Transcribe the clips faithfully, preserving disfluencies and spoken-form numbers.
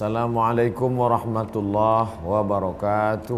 Assalamualaikum warahmatullahi wabarakatuh.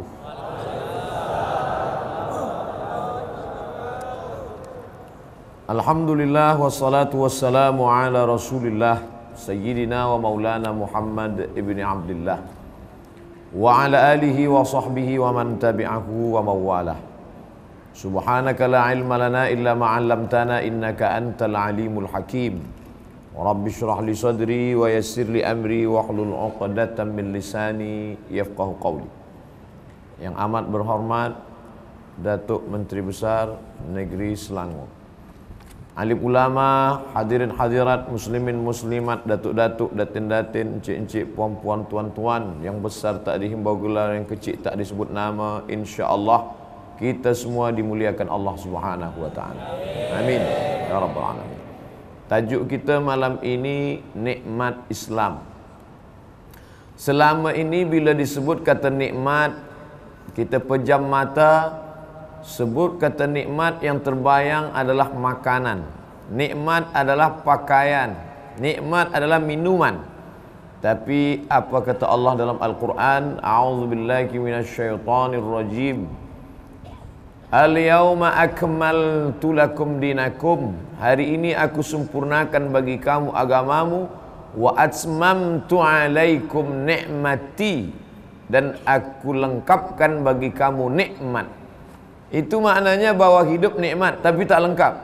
Alhamdulillah wassalatu wassalamu ala Rasulillah Sayyidina wa maulana Muhammad ibni Abdillah wa ala alihi wa sahbihi wa man tabi'ahu wa mawalah. Subhanaka la ilma lana illa ma 'allamtana innaka antal alimul hakim. Rabbi syrah li sadri wa yassir li amri wa hlul 'uqdatam min lisani yafqahu qawli. Yang amat berhormat Datuk Menteri Besar Negeri Selangor, alim ulama, hadirin hadirat, muslimin muslimat, datuk-datuk, datin-datin, encik-encik, puan-puan, tuan-tuan, yang besar tak dihimbau gelar, yang kecil tak disebut nama, insya-Allah kita semua dimuliakan Allah Subhanahu wa taala. Amin ya rabbal alamin. Tajuk kita malam ini nikmat Islam. Selama ini bila disebut kata nikmat, kita pejam mata, sebut kata nikmat, yang terbayang adalah makanan, nikmat adalah pakaian, nikmat adalah minuman. Tapi apa kata Allah dalam Al-Quran? A'udzubillahi minasyaitonir rajim. Al-yawma akmaltu lakum dinakum. Hari ini aku sempurnakan bagi kamu agamamu. Wa atmamtu alaikum ni'mati. Dan aku lengkapkan bagi kamu nikmat. Itu maknanya bahwa hidup nikmat tapi tak lengkap.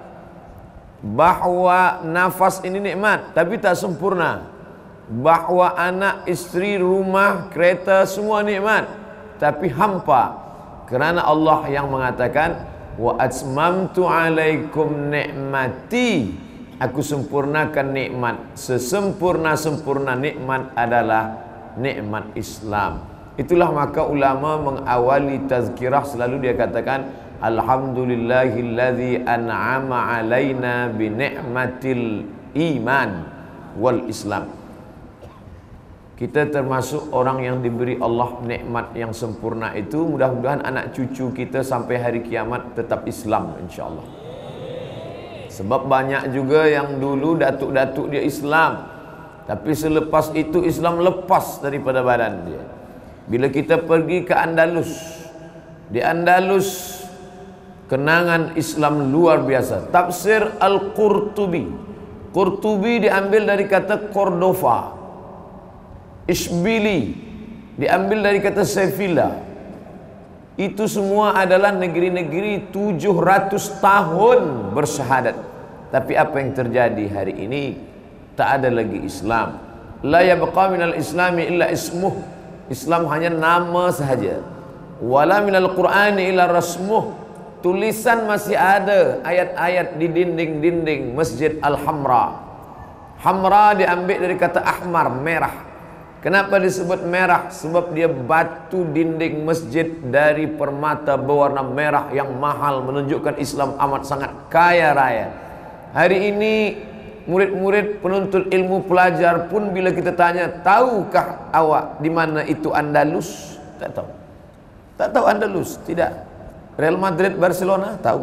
Bahwa nafas ini nikmat tapi tak sempurna. Bahwa anak, isteri, rumah, kereta semua nikmat tapi hampa. Kerana Allah yang mengatakan wa atmamtu alaikum ni'mati, aku sempurnakan nikmat. Sesempurna-sempurna nikmat adalah nikmat Islam. Itulah maka ulama mengawali tazkirah selalu dia katakan alhamdulillahilladzi an'ama alaina bi ni'matil iman wal Islam. Kita termasuk orang yang diberi Allah nikmat yang sempurna itu. Mudah-mudahan anak cucu kita sampai hari kiamat tetap Islam, insya-Allah. Sebab banyak juga yang dulu datuk-datuk dia Islam, tapi selepas itu Islam lepas daripada badan dia. Bila kita pergi ke Andalus, di Andalus kenangan Islam luar biasa. Tafsir Al-Qurtubi, Qurtubi diambil dari kata Cordova. Isbili diambil dari kata Sevilla. Itu semua adalah negeri-negeri tujuh ratus tahun bersyahadat. Tapi apa yang terjadi hari ini? Tak ada lagi Islam. La yabqa minal islami illa ismuh. Islam hanya nama sahaja. Wala minal qur'ani illa rasmuh. Tulisan masih ada, ayat-ayat di dinding-dinding Masjid Al-Hamra. Hamra diambil dari kata ahmar, merah. Kenapa disebut merah? Sebab dia batu dinding masjid dari permata berwarna merah yang mahal, menunjukkan Islam amat sangat kaya raya. Hari ini murid-murid penuntut ilmu pelajar pun bila kita tanya, tahukah awak di mana itu Andalus? Tak tahu. Tak tahu Andalus? Tidak. Real Madrid, Barcelona? Tahu.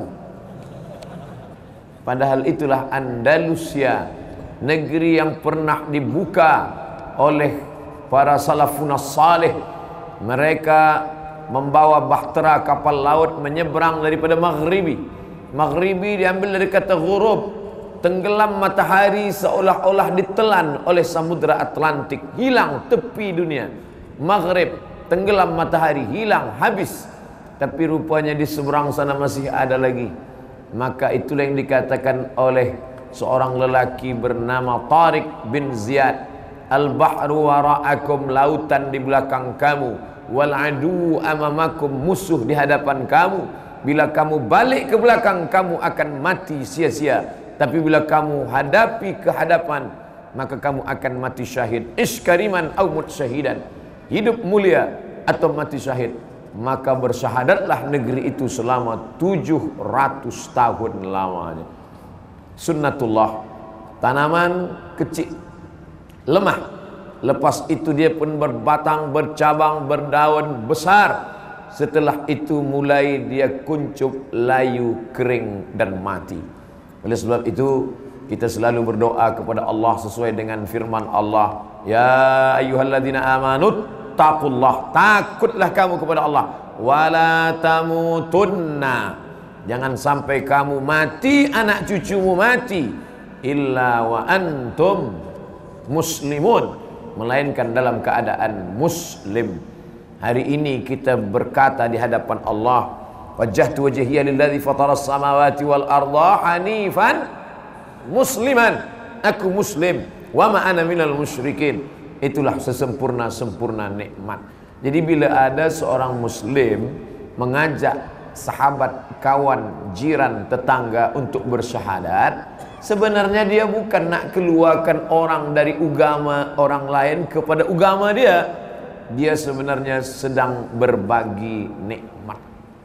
Padahal itulah Andalusia, negeri yang pernah dibuka oleh para salafun salih. Mereka membawa bahtera kapal laut menyeberang daripada Maghribi. Maghribi diambil dari kata ghurub, tenggelam matahari seolah-olah ditelan oleh samudra Atlantik, hilang tepi dunia. Maghrib, tenggelam matahari, hilang, habis. Tapi rupanya di seberang sana masih ada lagi. Maka itulah yang dikatakan oleh seorang lelaki bernama Tariq bin Ziyad, al-bahru wara'akum, lautan di belakang kamu, wal adu amamakum, musuh di hadapan kamu. Bila kamu balik ke belakang, kamu akan mati sia-sia. Tapi bila kamu hadapi ke hadapan, maka kamu akan mati syahid. Iskariman au mut syahidan, hidup mulia atau mati syahid. Maka bersyahadatlah negeri itu selama tujuh ratus tahun lamanya. Sunnatullah, tanaman kecil, lemah. Lepas itu dia pun berbatang, bercabang, berdaun besar. Setelah itu mulai dia kuncup, layu, kering dan mati. Oleh sebab itu kita selalu berdoa kepada Allah sesuai dengan firman Allah, ya ayyuhalladzina amanu taqullah, takutlah kamu kepada Allah, wala tamutunna, jangan sampai kamu mati, anak cucumu mati, illa wa antum muslimun, melainkan dalam keadaan muslim. Hari ini kita berkata di hadapan Allah, wajjahtu wajhiya lilladzi fataras samawati wal arda hanifan musliman, aku muslim, wa ma ana minal musyrikin. Itulah sesempurna-sempurna nikmat. Jadi bila ada seorang muslim mengajak sahabat, kawan, jiran, tetangga untuk bersyahadat, sebenarnya dia bukan nak keluarkan orang dari agama orang lain kepada agama dia. Dia sebenarnya sedang berbagi nikmat.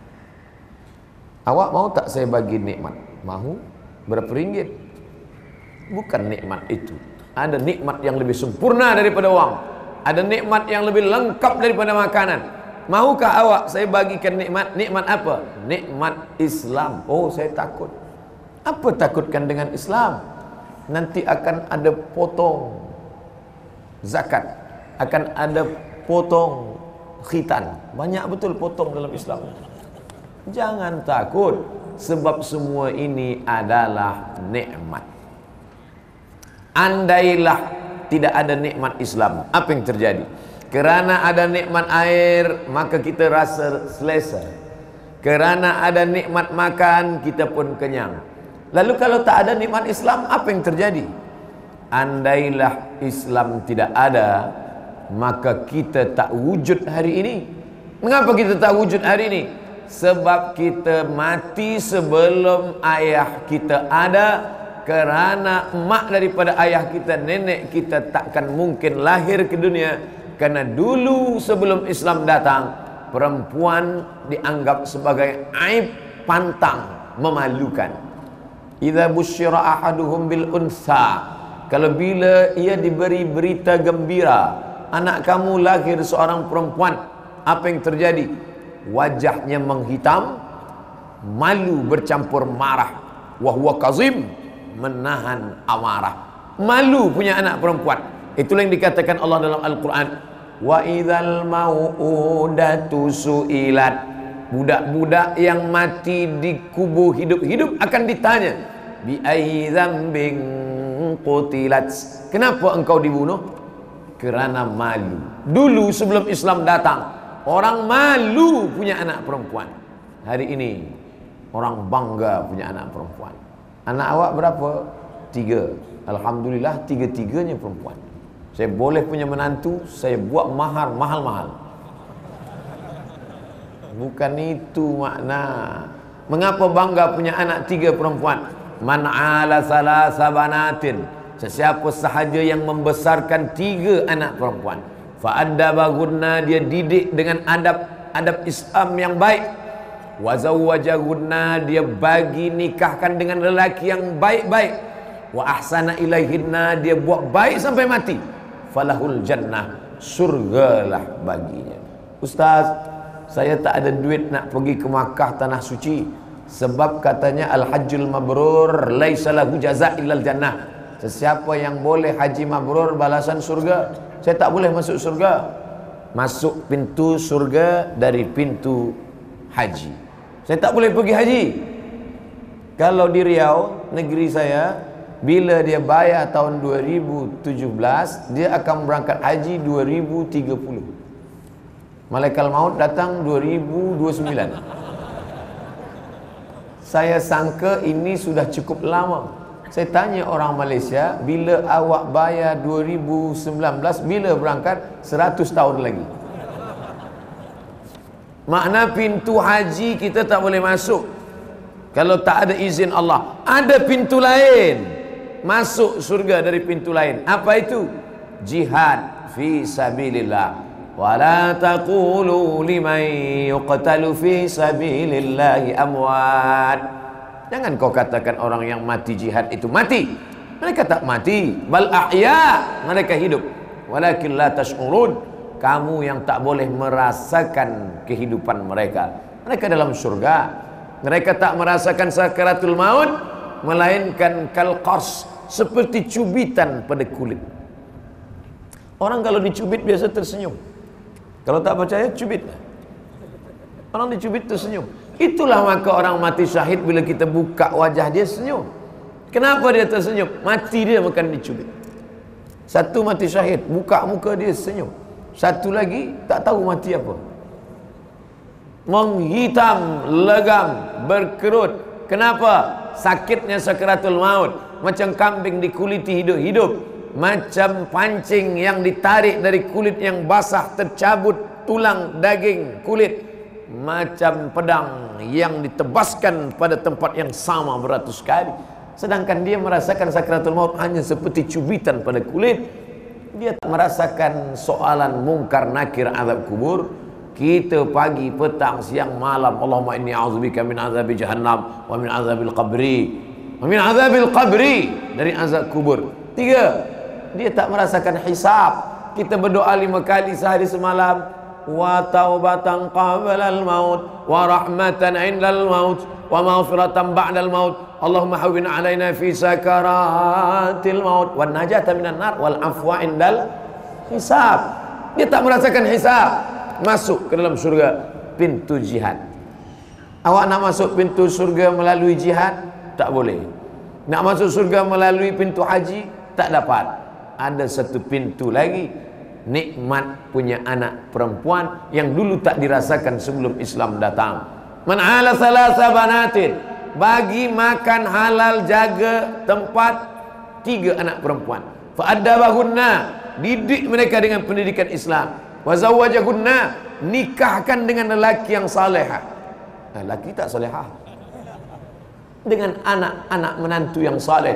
Awak mau tak saya bagi nikmat? Mahu? Berapa ringgit? Bukan nikmat itu. Ada nikmat yang lebih sempurna daripada wang. Ada nikmat yang lebih lengkap daripada makanan. Mahukah awak saya bagikan nikmat? Nikmat apa? Nikmat Islam. Oh, saya takut. Apa takutkan dengan Islam? Nanti akan ada potong zakat, akan ada potong khitan. Banyak betul potong dalam Islam. Jangan takut, sebab semua ini adalah nikmat. Andailah tidak ada nikmat Islam, apa yang terjadi? Kerana ada nikmat air, maka kita rasa selesa. Kerana ada nikmat makan, kita pun kenyang. Lalu kalau tak ada nikmat Islam, apa yang terjadi? Andailah Islam tidak ada, maka kita tak wujud hari ini. Mengapa kita tak wujud hari ini? Sebab kita mati sebelum ayah kita ada. Kerana emak daripada ayah kita, nenek kita takkan mungkin lahir ke dunia. Karena dulu sebelum Islam datang, perempuan dianggap sebagai aib, pantang, memalukan. Idza busyira ahaduhum bil unsa, kalau bila ia diberi berita gembira, anak kamu lahir seorang perempuan, apa yang terjadi? Wajahnya menghitam, malu bercampur marah, wa huwa kazim, menahan amarah. Malu punya anak perempuan. Itulah yang dikatakan Allah dalam Al-Quran, wa idzal mau'udatu su'ilat, budak-budak yang mati di kubur hidup-hidup akan ditanya, bi ayyi dzambin qutilat, kenapa engkau dibunuh? Kerana malu. Dulu sebelum Islam datang, orang malu punya anak perempuan. Hari ini orang bangga punya anak perempuan. Anak awak berapa? Tiga. Alhamdulillah, tiga-tiganya perempuan. Saya boleh punya menantu, saya buat mahar mahal-mahal. Bukan itu makna. Mengapa bangga punya anak tiga perempuan? Man ala salasa banatin, sesiapa sahaja yang membesarkan tiga anak perempuan, fa addabahunna, dia didik dengan adab adab Islam yang baik, wa zawwajahunna, dia bagi nikahkan dengan lelaki yang baik-baik, wa ahsana ilaihinna, dia buat baik sampai mati, falahul jannah, surgalah baginya. Ustaz, saya tak ada duit nak pergi ke Makkah tanah suci, sebab katanya al-hajjul mabrur laisa lahu jazaa illal jannah. Sesiapa yang boleh haji mabrur, balasan surga. Saya tak boleh masuk surga. Masuk pintu surga dari pintu haji. Saya tak boleh pergi haji. Kalau di Riau, negeri saya, bila dia bayar tahun dua ribu tujuh belas, dia akan berangkat haji dua ribu tiga puluh. Malaikat maut datang dua ribu dua puluh sembilan. Saya sangka ini sudah cukup lama. Saya tanya orang Malaysia, bila awak bayar dua ribu sembilan belas, bila berangkat? seratus tahun lagi. Makna pintu haji kita tak boleh masuk kalau tak ada izin Allah. Ada pintu lain, masuk surga dari pintu lain. Apa itu? Jihad fi sabilillah. Wala taqulu liman yuqtalu fi sabilillahi amwat. Jangan kau katakan orang yang mati jihad itu mati. Mereka tak mati, bal ahya, mereka hidup. Walakin la tash'urun, kamu yang tak boleh merasakan kehidupan mereka. Mereka dalam surga. Mereka tak merasakan sakaratul maut, melainkan kalqars, seperti cubitan pada kulit. Orang kalau dicubit biasa tersenyum. Kalau tak percaya, cubit. Orang dicubit tersenyum. Itulah maka orang mati syahid, bila kita buka wajah dia senyum. Kenapa dia tersenyum? Mati dia makan dicubit. Satu mati syahid, buka muka dia senyum. Satu lagi tak tahu mati apa. Menghitam, legam, berkerut. Kenapa? Sakitnya sakaratul maut. Macam kambing dikuliti hidup-hidup, macam pancing yang ditarik dari kulit yang basah, tercabut tulang, daging, kulit, macam pedang yang ditebaskan pada tempat yang sama beratus kali. Sedangkan dia merasakan sakaratul maut hanya seperti cubitan pada kulit. Dia tak merasakan soalan mungkar nakir azab kubur. Kita pagi, petang, siang, malam, Allahumma inni a'udzubika min azabi jahannam wa min azabil qabri wa min azabil qabri, dari azab kubur. Tiga, dia tak merasakan hisab. Kita berdoa lima kali sehari semalam, wa taubatan qablal maut wa rahmatan indal maut wa maghfiratan ba'dal maut, Allahumma hawwin alaina fi sakaratil maut wan najata minan nar wal afwa indal hisab. Dia tak merasakan hisab. Masuk ke dalam surga pintu jihad. Awak nak masuk pintu surga melalui jihad? Tak boleh. Nak masuk surga melalui pintu haji? Tak dapat. Ada satu pintu lagi, nikmat punya anak perempuan yang dulu tak dirasakan sebelum Islam datang. Man ala thalatha banatin, bagi makan halal, jaga tempat tiga anak perempuan. Fa addabahunna, didik mereka dengan pendidikan Islam. Wa zawwajahunna, nikahkan dengan lelaki yang salehah. Nah, lelaki tak salehah, dengan anak-anak menantu yang saleh.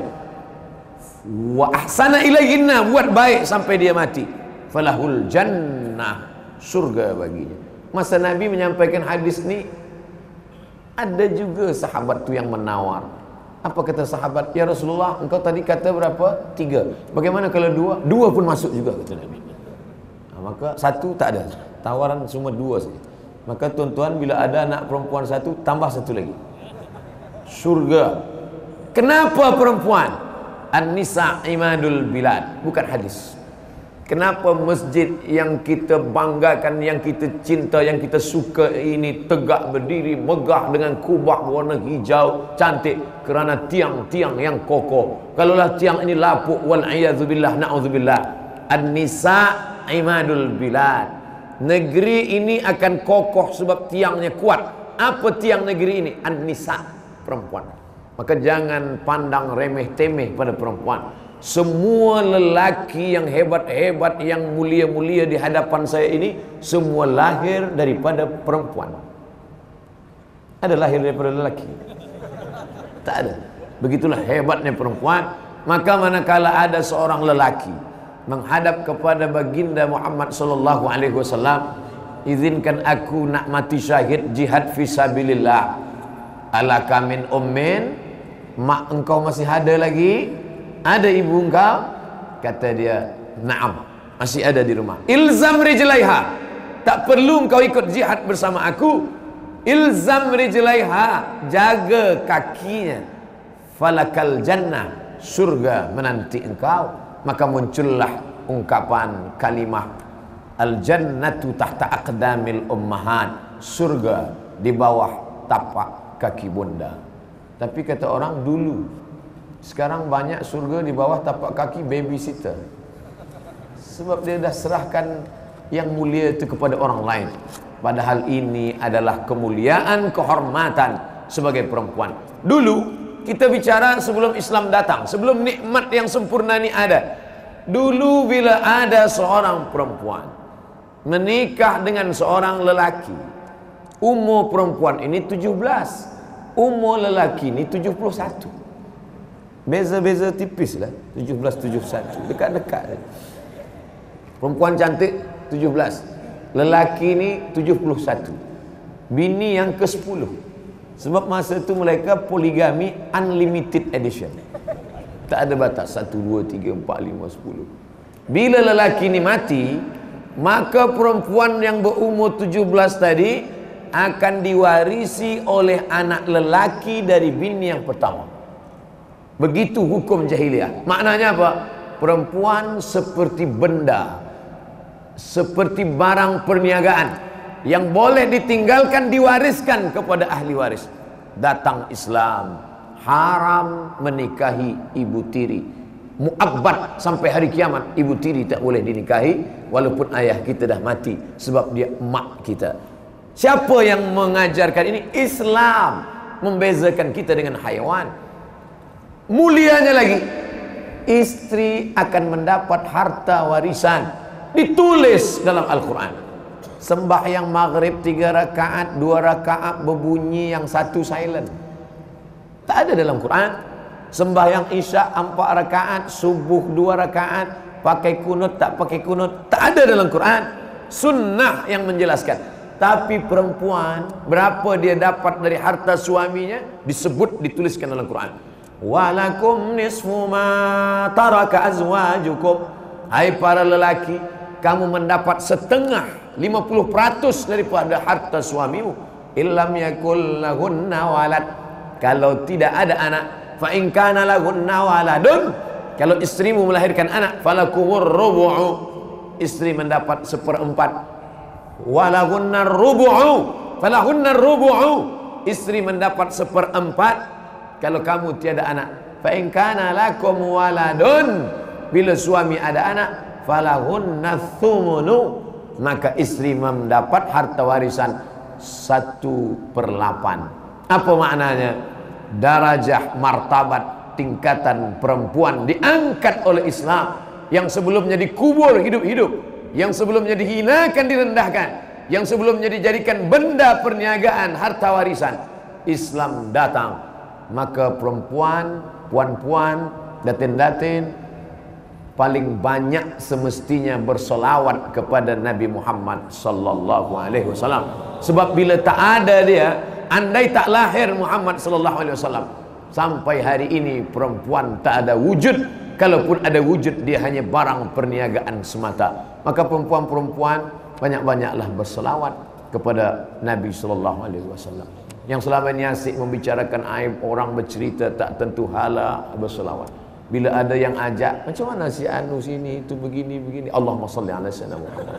Wa ahsana ilaihinna, buat baik sampai dia mati. Falahul jannah, surga baginya. Masa Nabi menyampaikan hadis ni, ada juga sahabat tu yang menawar. Apa kata sahabat? Ya Rasulullah, engkau tadi kata berapa? Tiga. Bagaimana kalau dua? Dua pun masuk juga, kata Nabi. Nah, maka satu tak ada, tawaran semua dua saja. Maka tuan-tuan, bila ada anak perempuan satu, tambah satu lagi, surga. Kenapa perempuan? An-nisa imadul bilad, bukan hadis. Kenapa masjid yang kita banggakan, yang kita cinta, yang kita suka ini tegak berdiri, megah dengan kubah warna hijau cantik? Kerana tiang-tiang yang kokoh. Kalaulah tiang ini lapuk, wal'iyadzubillah, na'udzubillah. An-nisa imadul bilad, negeri ini akan kokoh sebab tiangnya kuat. Apa tiang negeri ini? An-nisa, perempuan. Maka jangan pandang remeh-temeh pada perempuan. Semua lelaki yang hebat-hebat, yang mulia-mulia di hadapan saya ini, semua lahir daripada perempuan. Ada lahir daripada lelaki? Tak ada. Begitulah hebatnya perempuan. Maka manakala ada seorang lelaki menghadap kepada baginda Muhammad sallallahu alaihi wasallam, izinkan aku nak mati syahid jihad fisabilillah. Alaka min ummin, mak engkau masih ada lagi? Ada ibu engkau? Kata dia, na'am, masih ada di rumah. Ilzam rijlaiha, tak perlu engkau ikut jihad bersama aku. Ilzam rijlaiha, jaga kakinya. Falakal jannah, surga menanti engkau. Maka muncullah ungkapan kalimah al-jannatu tahta aqdamil ummahat, surga di bawah tapak kaki bunda. Tapi kata orang dulu, sekarang banyak surga di bawah tapak kaki babysitter. Sebab dia dah serahkan yang mulia itu kepada orang lain. Padahal ini adalah kemuliaan, kehormatan sebagai perempuan. Dulu kita bicara sebelum Islam datang, sebelum nikmat yang sempurna ini ada. Dulu bila ada seorang perempuan menikah dengan seorang lelaki, umur perempuan ini tujuh belas, umur lelaki ini tujuh puluh satu. Beza-beza tipis lah, tujuh belas tujuh puluh satu, dekat-dekat. Perempuan cantik tujuh belas, lelaki ini tujuh puluh satu. Bini yang ke sepuluh. Sebab masa itu mereka poligami unlimited edition, tak ada batas, satu, dua, tiga, empat, lima, sepuluh. Bila lelaki ini mati, maka perempuan yang berumur tujuh belas tadi akan diwarisi oleh anak lelaki dari bini yang pertama. Begitu hukum jahiliyah. Maknanya apa? Perempuan seperti benda, seperti barang perniagaan yang boleh ditinggalkan, diwariskan kepada ahli waris. Datang Islam, haram menikahi ibu tiri, muabbad sampai hari kiamat. Ibu tiri tak boleh dinikahi walaupun ayah kita dah mati, sebab dia emak kita. Siapa yang mengajarkan ini? Islam membezakan kita dengan haiwan. Mulianya lagi, istri akan mendapat harta warisan, ditulis dalam Al-Quran. Sembahyang maghrib tiga rakaat, dua rakaat berbunyi, yang satu silent. Tak ada dalam Quran. Sembahyang isya empat rakaat, subuh dua rakaat, pakai kunut tak pakai kunut, tak ada dalam Quran. Sunnah yang menjelaskan. Tapi perempuan, berapa dia dapat dari harta suaminya, disebut, dituliskan dalam Quran. Walakum nisfu ma taraka azwajukum. Hai para lelaki, kamu mendapat setengah, lima puluh peratus daripada harta suamimu. Illam yakul lahunna walad, kalau tidak ada anak. Fa in kana lahunna waladun, kalau istrimu melahirkan anak, falakumur rubu'u, istri mendapat seperempat. Walahunna rubu'u, falahunna rubu'u, istri mendapat seperempat kalau kamu tiada anak. Fa in kana lakum waladun, bila suami ada anak, falahunna thumunu, maka istri mendapat harta warisan satu per delapan. Apa maknanya? Darajah, martabat, tingkatan perempuan diangkat oleh Islam. Yang sebelumnya dikubur hidup-hidup, yang sebelumnya dihinakan, direndahkan, yang sebelumnya dijadikan benda perniagaan, harta warisan, Islam datang. Maka perempuan, puan-puan, datin-datin paling banyak semestinya bersolawat kepada Nabi Muhammad sallallahu alaihi wasallam. Sebab bila tak ada dia, andai tak lahir Muhammad sallallahu alaihi wasallam, sampai hari ini perempuan tak ada wujud. Kalaupun ada wujud, dia hanya barang perniagaan semata. Maka perempuan-perempuan banyak-banyaklah bersolawat kepada Nabi sallallahu alaihi wasallam. Yang selama ini asyik membicarakan aib orang, bercerita tak tentu hala, berselawat. Bila ada yang ajak, macam mana si anu sini itu begini begini, Allahumma salli ala sayyidina Muhammad,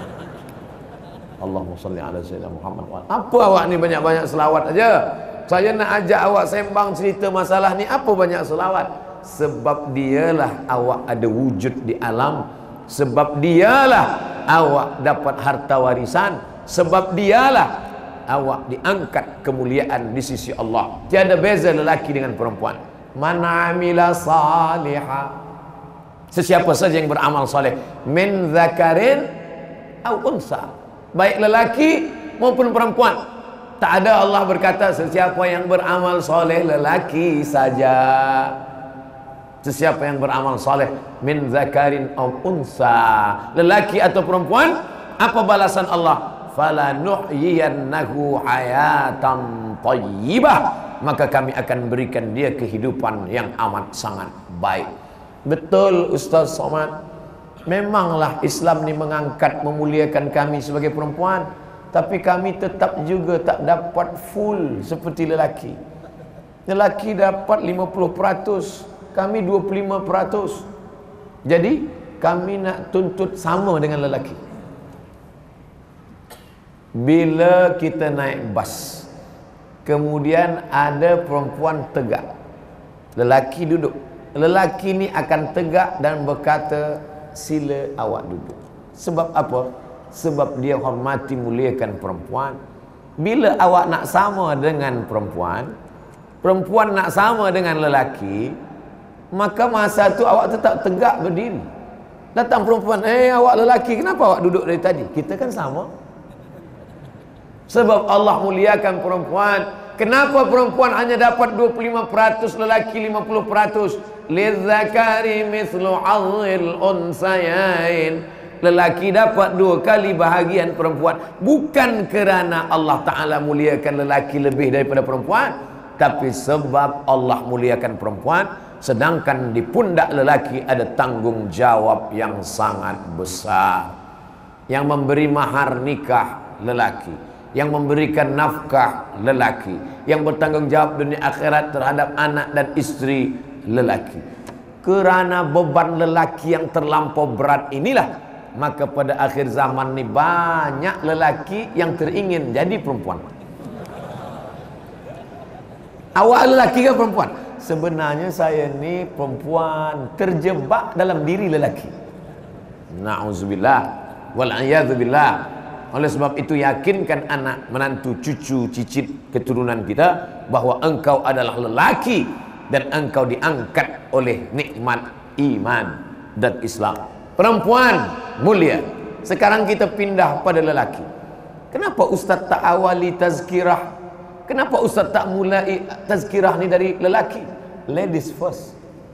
Allahumma salli ala sayyidina Muhammad. Apa awak ni banyak-banyak selawat aja? Saya nak ajak awak sembang cerita masalah ni, apa banyak selawat? Sebab dialah awak ada wujud di alam, sebab dialah awak dapat harta warisan, sebab dialah awak diangkat kemuliaan di sisi Allah. Tiada beza lelaki dengan perempuan. Man amila salihah, sesiapa saja yang beramal saleh, min dzakarin au unsa, baik lelaki maupun perempuan. Tak ada Allah berkata sesiapa yang beramal saleh lelaki saja. Sesiapa yang beramal saleh min dzakarin au unsa, lelaki atau perempuan, apa balasan Allah? Falanuhyiyannahu hayatan thayyibah, maka kami akan berikan dia kehidupan yang amat sangat baik. Betul Ustaz Somad, memanglah Islam ni mengangkat, memuliakan kami sebagai perempuan, tapi kami tetap juga tak dapat full seperti lelaki. Lelaki dapat lima puluh peratus, kami dua puluh lima peratus. Jadi kami nak tuntut sama dengan lelaki. Bila kita naik bas, kemudian ada perempuan tegak, lelaki duduk, lelaki ni akan tegak dan berkata, sila awak duduk. Sebab apa? Sebab dia hormati, muliakan perempuan. Bila awak nak sama dengan perempuan, perempuan nak sama dengan lelaki, maka masa tu awak tetap tegak berdiri. Datang perempuan, eh awak lelaki, kenapa awak duduk dari tadi? Kita kan sama. Sebab Allah muliakan perempuan. Kenapa perempuan hanya dapat dua puluh lima peratus, lelaki lima puluh peratus? Lidzakari mithlu azil unsayain, lelaki dapat dua kali bahagian perempuan. Bukan kerana Allah Ta'ala muliakan lelaki lebih daripada perempuan, tapi sebab Allah muliakan perempuan, sedangkan di pundak lelaki ada tanggung jawab yang sangat besar. Yang memberi mahar nikah lelaki, yang memberikan nafkah lelaki, yang bertanggungjawab dunia akhirat terhadap anak dan istri lelaki. Kerana beban lelaki yang terlampau berat inilah, maka pada akhir zaman ni banyak lelaki yang teringin jadi perempuan. Awak lelaki ke perempuan? Sebenarnya saya ni perempuan terjebak dalam diri lelaki. Na'udzubillah wal'iyadzubillah. Oleh sebab itu yakinkan anak, menantu, cucu, cicit keturunan kita bahawa engkau adalah lelaki dan engkau diangkat oleh nikmat iman dan Islam. Perempuan mulia. Sekarang kita pindah pada lelaki. Kenapa Ustaz tak awali tazkirah? Kenapa Ustaz tak mulai tazkirah ni dari lelaki? Ladies first.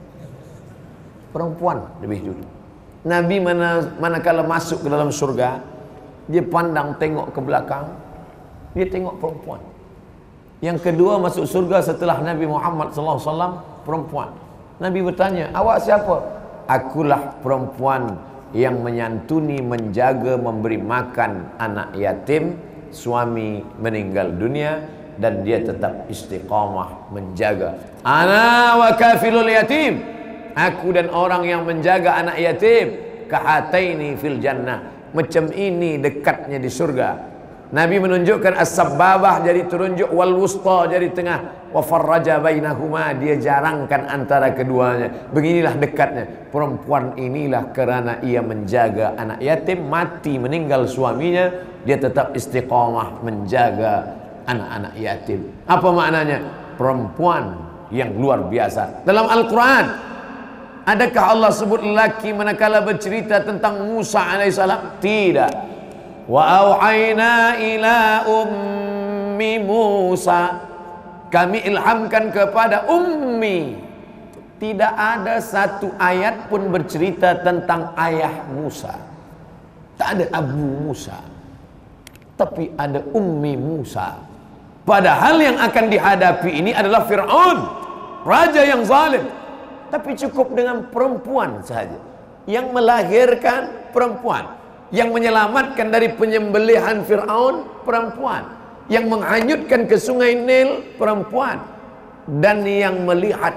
Perempuan lebih dulu. Nabi mana manakala masuk ke dalam surga, dia pandang tengok ke belakang, dia tengok perempuan. Yang kedua masuk surga setelah Nabi Muhammad sallallahu alaihi wasallam, perempuan. Nabi bertanya, awak siapa? Akulah perempuan yang menyantuni, menjaga, memberi makan anak yatim, suami meninggal dunia, dan dia tetap istiqamah menjaga. Ana wa kafilul yatim, aku dan orang yang menjaga anak yatim, kahataini fil jannah, macam ini dekatnya di surga. Nabi menunjukkan as-sababah jadi terunjuk, wal wusta jadi tengah, wa farraja bainahuma, dia jarangkan antara keduanya. Beginilah dekatnya. Perempuan inilah kerana ia menjaga anak yatim, mati meninggal suaminya, dia tetap istiqamah menjaga anak-anak yatim. Apa maknanya? Perempuan yang luar biasa. Dalam Al-Quran, adakah Allah sebut lelaki manakala bercerita tentang Musa alaihissalam? Tidak. Wa auhayna ila ummi Musa, kami ilhamkan kepada ummi. Tidak ada satu ayat pun bercerita tentang ayah Musa. Tak ada Abu Musa, tapi ada ummi Musa. Padahal yang akan dihadapi ini adalah Fir'aun, raja yang zalim. Tapi cukup dengan perempuan sahaja yang melahirkan, perempuan yang menyelamatkan dari penyembelihan Fir'aun, perempuan yang menghanyutkan ke sungai Nil, perempuan, dan yang melihat,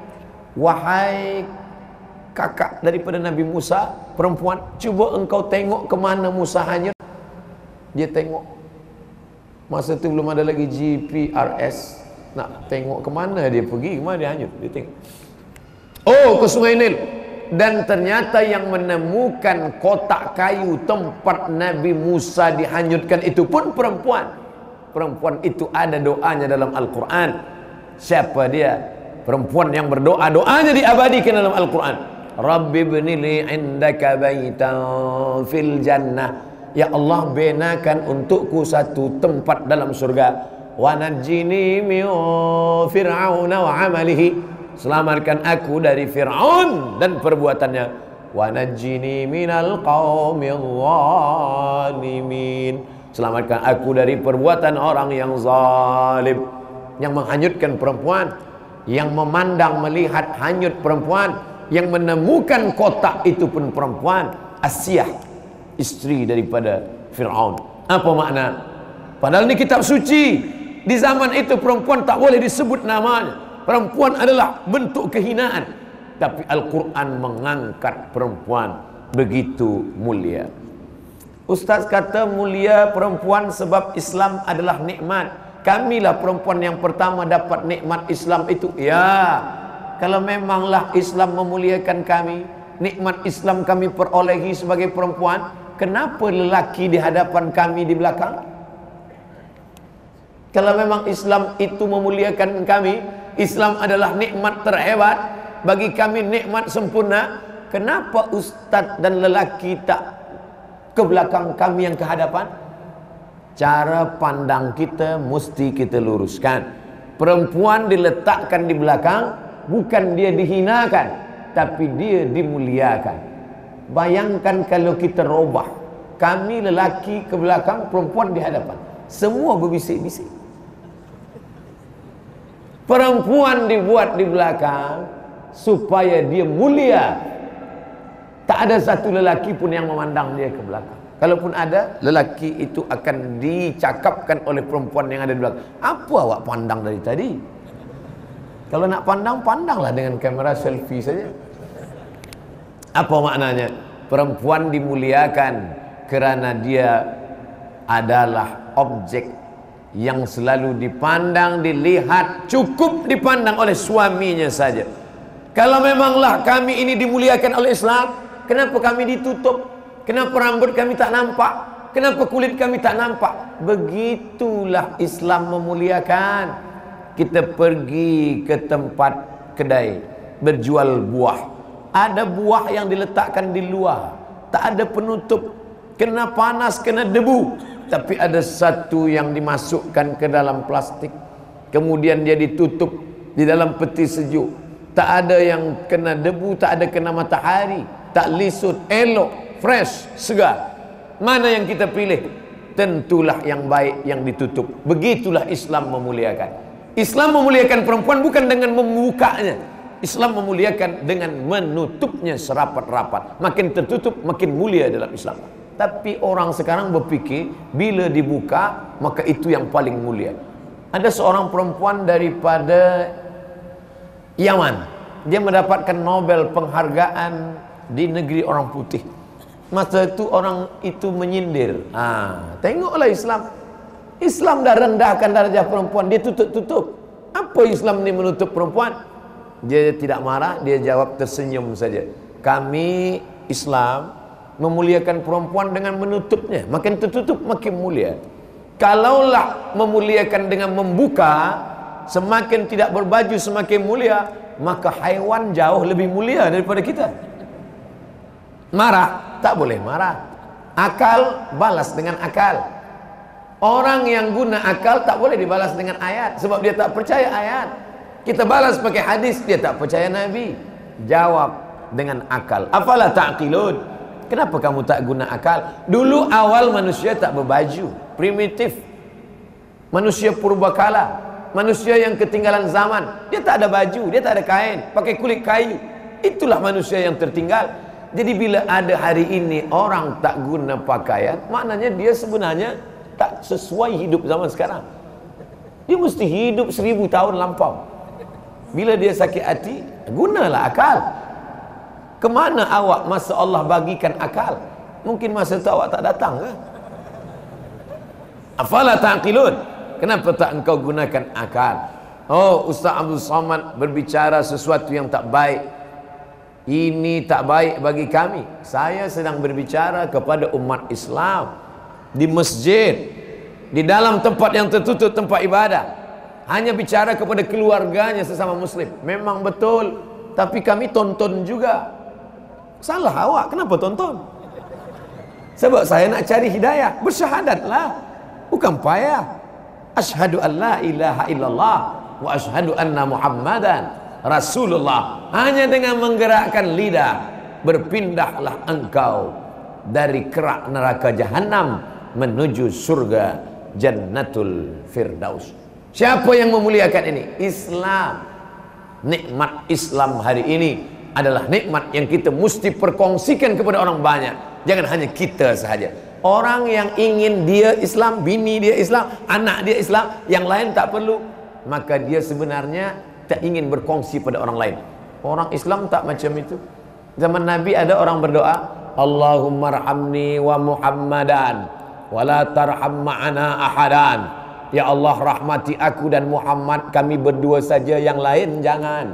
wahai kakak daripada Nabi Musa, perempuan, cuba engkau tengok ke mana Musa hanyut. Dia tengok. Masa itu belum ada lagi G P R S, nak tengok ke mana dia pergi, ke mana dia hanyut, dia tengok. Oh, ke sungai Nil. Dan ternyata yang menemukan kotak kayu tempat Nabi Musa dihanyutkan itu pun perempuan. Perempuan itu ada doanya dalam Al-Quran. Siapa dia? Perempuan yang berdoa, doanya diabadikan dalam Al-Quran. Rabbi ibnili indaka baitan fil jannah, ya Allah, benakan untukku satu tempat dalam surga. Wa najjini min fir'auna wa amalihi, selamatkan aku dari Fir'aun dan perbuatannya. Wa najjini minal qaumil zalimin, selamatkan aku dari perbuatan orang yang zalim, yang menghanyutkan perempuan, yang memandang melihat hanyut perempuan, yang menemukan kotak itu pun perempuan. Asyah, istri daripada Fir'aun. Apa makna? Padahal ini kitab suci. Di zaman itu perempuan tak boleh disebut namanya. Perempuan adalah bentuk kehinaan. Tapi Al-Quran mengangkat perempuan begitu mulia. Ustaz kata mulia perempuan sebab Islam adalah nikmat. Kamilah perempuan yang pertama dapat nikmat Islam itu. Ya, kalau memanglah Islam memuliakan kami, nikmat Islam kami perolehi sebagai perempuan, kenapa lelaki di hadapan kami di belakang? Kalau memang Islam itu memuliakan kami, Islam adalah nikmat terhebat bagi kami, nikmat sempurna, kenapa ustaz dan lelaki tak ke belakang, kami yang ke hadapan? Cara pandang kita mesti kita luruskan. Perempuan diletakkan di belakang, bukan dia dihinakan, tapi dia dimuliakan. Bayangkan kalau kita robah, kami lelaki ke belakang, perempuan di hadapan, semua berbisik-bisik. Perempuan dibuat di belakang supaya dia mulia. Tak ada satu lelaki pun yang memandang dia ke belakang. Kalaupun ada, lelaki itu akan dicakapkan oleh perempuan yang ada di belakang. Apa awak pandang dari tadi? Kalau nak pandang, pandanglah dengan kamera selfie saja. Apa maknanya? Perempuan dimuliakan kerana dia adalah objek yang selalu dipandang, dilihat, cukup dipandang oleh suaminya saja. Kalau memanglah kami ini dimuliakan oleh Islam, kenapa kami ditutup? Kenapa rambut kami tak nampak? Kenapa kulit kami tak nampak? Begitulah Islam memuliakan. Kita pergi ke tempat kedai berjual buah, ada buah yang diletakkan di luar, tak ada penutup, kena panas, kena debu, tapi ada satu yang dimasukkan ke dalam plastik, kemudian dia ditutup di dalam peti sejuk, tak ada yang kena debu, tak ada kena matahari, tak lisut, elok, fresh, segar. Mana yang kita pilih? Tentulah yang baik yang ditutup. Begitulah Islam memuliakan. Islam memuliakan perempuan bukan dengan membukanya. Islam memuliakan dengan menutupnya serapat-rapat. Makin tertutup makin mulia dalam Islam. Tapi orang sekarang berfikir bila dibuka maka itu yang paling mulia. Ada seorang perempuan daripada Yaman, dia mendapatkan Nobel penghargaan di negeri orang putih. Masa itu orang itu menyindir. Ah, tengoklah Islam. Islam dah rendahkan darjah perempuan, dia tutup-tutup. Apa Islam ni menutup perempuan? Dia tidak marah, dia jawab tersenyum saja. Kami Islam memuliakan perempuan dengan menutupnya. Makin tertutup makin mulia. Kalaulah memuliakan dengan membuka, semakin tidak berbaju semakin mulia, maka haiwan jauh lebih mulia daripada kita. Marah, tak boleh marah. Akal, balas dengan akal. Orang yang guna akal tak boleh dibalas dengan ayat, sebab dia tak percaya ayat. Kita balas pakai hadis, dia tak percaya Nabi. Jawab dengan akal. Afala ta'qilun? Kenapa kamu tak guna akal? Dulu awal manusia tak berbaju, primitif. Manusia purbakala, manusia yang ketinggalan zaman. Dia tak ada baju, dia tak ada kain, pakai kulit kayu. Itulah manusia yang tertinggal. Jadi bila ada hari ini orang tak guna pakaian, maknanya dia sebenarnya tak sesuai hidup zaman sekarang. Dia mesti hidup seribu tahun lampau. Bila dia sakit hati, gunalah akal. Kemana awak masa Allah bagikan akal? Mungkin masa itu awak tak datang ke? Afala ta'qilun? Kenapa tak engkau gunakan akal? Oh, Ustaz Abdul Somad berbicara sesuatu yang tak baik. Ini tak baik bagi kami. Saya sedang berbicara kepada umat Islam di masjid, di dalam tempat yang tertutup, tempat ibadah. Hanya bicara kepada keluarganya sesama muslim. Memang betul, tapi kami tonton juga. Salah awak, kenapa tonton? Sebab saya nak cari hidayah. Bersyahadatlah, bukan payah. Asyhadu an la ilaha illallah wa asyhadu anna Muhammadan Rasulullah. Hanya dengan menggerakkan lidah, berpindahlah engkau dari kerak neraka jahanam menuju surga Jannatul Firdaus. Siapa yang memuliakan ini? Islam. Nikmat Islam hari ini adalah nikmat yang kita mesti perkongsikan kepada orang banyak. Jangan hanya kita sahaja. Orang yang ingin dia Islam, bini dia Islam, anak dia Islam, yang lain tak perlu, maka dia sebenarnya tak ingin berkongsi pada orang lain. Orang Islam tak macam itu. Zaman Nabi ada orang berdoa, Allahumma arhamni wa Muhammadan wala tarham ma'ana ahadan. Ya Allah, rahmati aku dan Muhammad, kami berdua saja, yang lain jangan.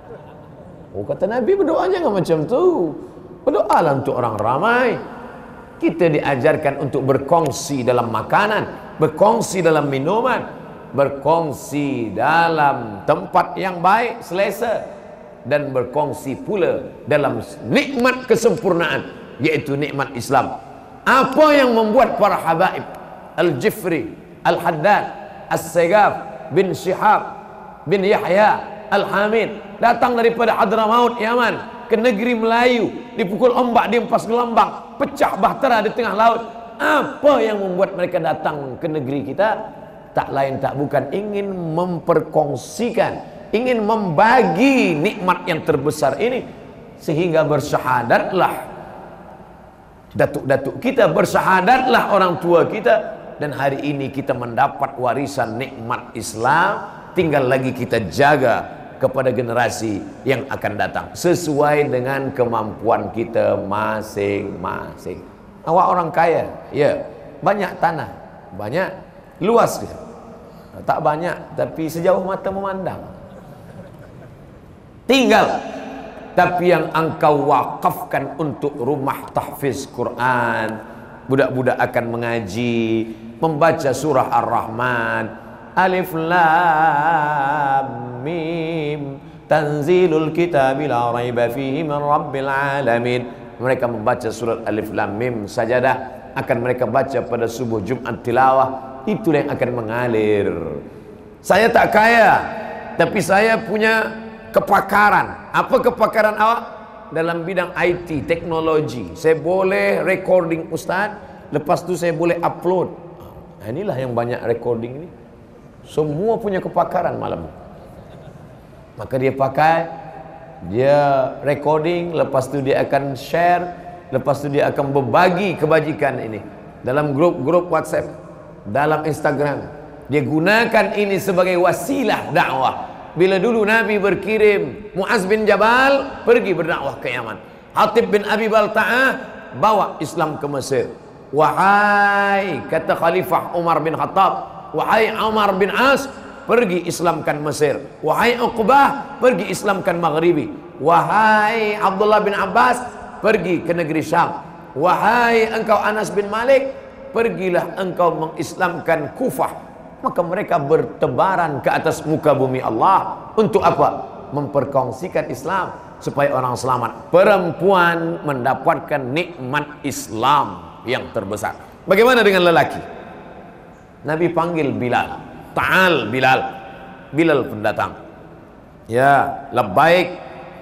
Oh, kata Nabi, berdoa jangan macam tu. Berdoalah untuk orang ramai. Kita diajarkan untuk berkongsi dalam makanan, berkongsi dalam minuman, berkongsi dalam tempat yang baik, selesa, dan berkongsi pula dalam nikmat kesempurnaan, yaitu nikmat Islam. Apa yang membuat para habaib Al-Jifri, Al-Haddad, As-Segaf bin Syihab bin Yahya Al-Hamid datang daripada Hadramaut, Yaman, ke negeri Melayu, dipukul ombak, diempas gelombang, pecah bahtera di tengah laut. Apa yang membuat mereka datang ke negeri kita? Tak lain tak bukan ingin memperkongsikan, ingin membagi nikmat yang terbesar ini. Sehingga bersyahadatlah datuk-datuk kita, bersyahadatlah orang tua kita, dan hari ini kita mendapat warisan nikmat Islam. Tinggal lagi kita jaga kepada generasi yang akan datang sesuai dengan kemampuan kita masing-masing. Awak orang kaya, ya, banyak tanah, banyak, luas dia. Tak banyak, tapi sejauh mata memandang. Tinggal, tapi yang engkau wakafkan untuk rumah tahfiz Quran, budak-budak akan mengaji, membaca surah Ar-Rahman, Alif Lam Mim, Tanzilul Kitabi la raiba fihi min Rabbil Alamin. Mereka membaca surat Alif Lam Mim, Sajadah, akan mereka baca pada subuh Jumat tilawah. Itulah yang akan mengalir. Saya tak kaya, tapi saya punya kepakaran. Apa kepakaran awak? Dalam bidang I T, teknologi. Saya boleh recording Ustaz, lepas tu saya boleh upload. Nah, inilah yang banyak recording ini. Semua punya kepakaran malam. Maka dia pakai, dia recording, lepas tu dia akan share, lepas tu dia akan berbagi kebajikan ini dalam grup-grup WhatsApp, dalam Instagram. Dia gunakan ini sebagai wasilah dakwah. Bila dulu Nabi berkirim Muaz bin Jabal pergi berdakwah ke Yaman, Hatib bin Abi Balta'ah bawa Islam ke Mesir. Wahai, kata Khalifah Umar bin Khattab, wahai Umar bin As, pergi Islamkan Mesir. Wahai Uqbah, pergi Islamkan Maghribi. Wahai Abdullah bin Abbas, pergi ke negeri Syam. Wahai engkau Anas bin Malik, pergilah engkau mengislamkan Kufah. Maka mereka bertebaran ke atas muka bumi Allah. Untuk apa? Memperkongsikan Islam supaya orang selamat. Perempuan mendapatkan nikmat Islam yang terbesar. Bagaimana dengan lelaki? Nabi panggil Bilal. Ta'al Bilal. Bilal pun datang. Ya, labbaik.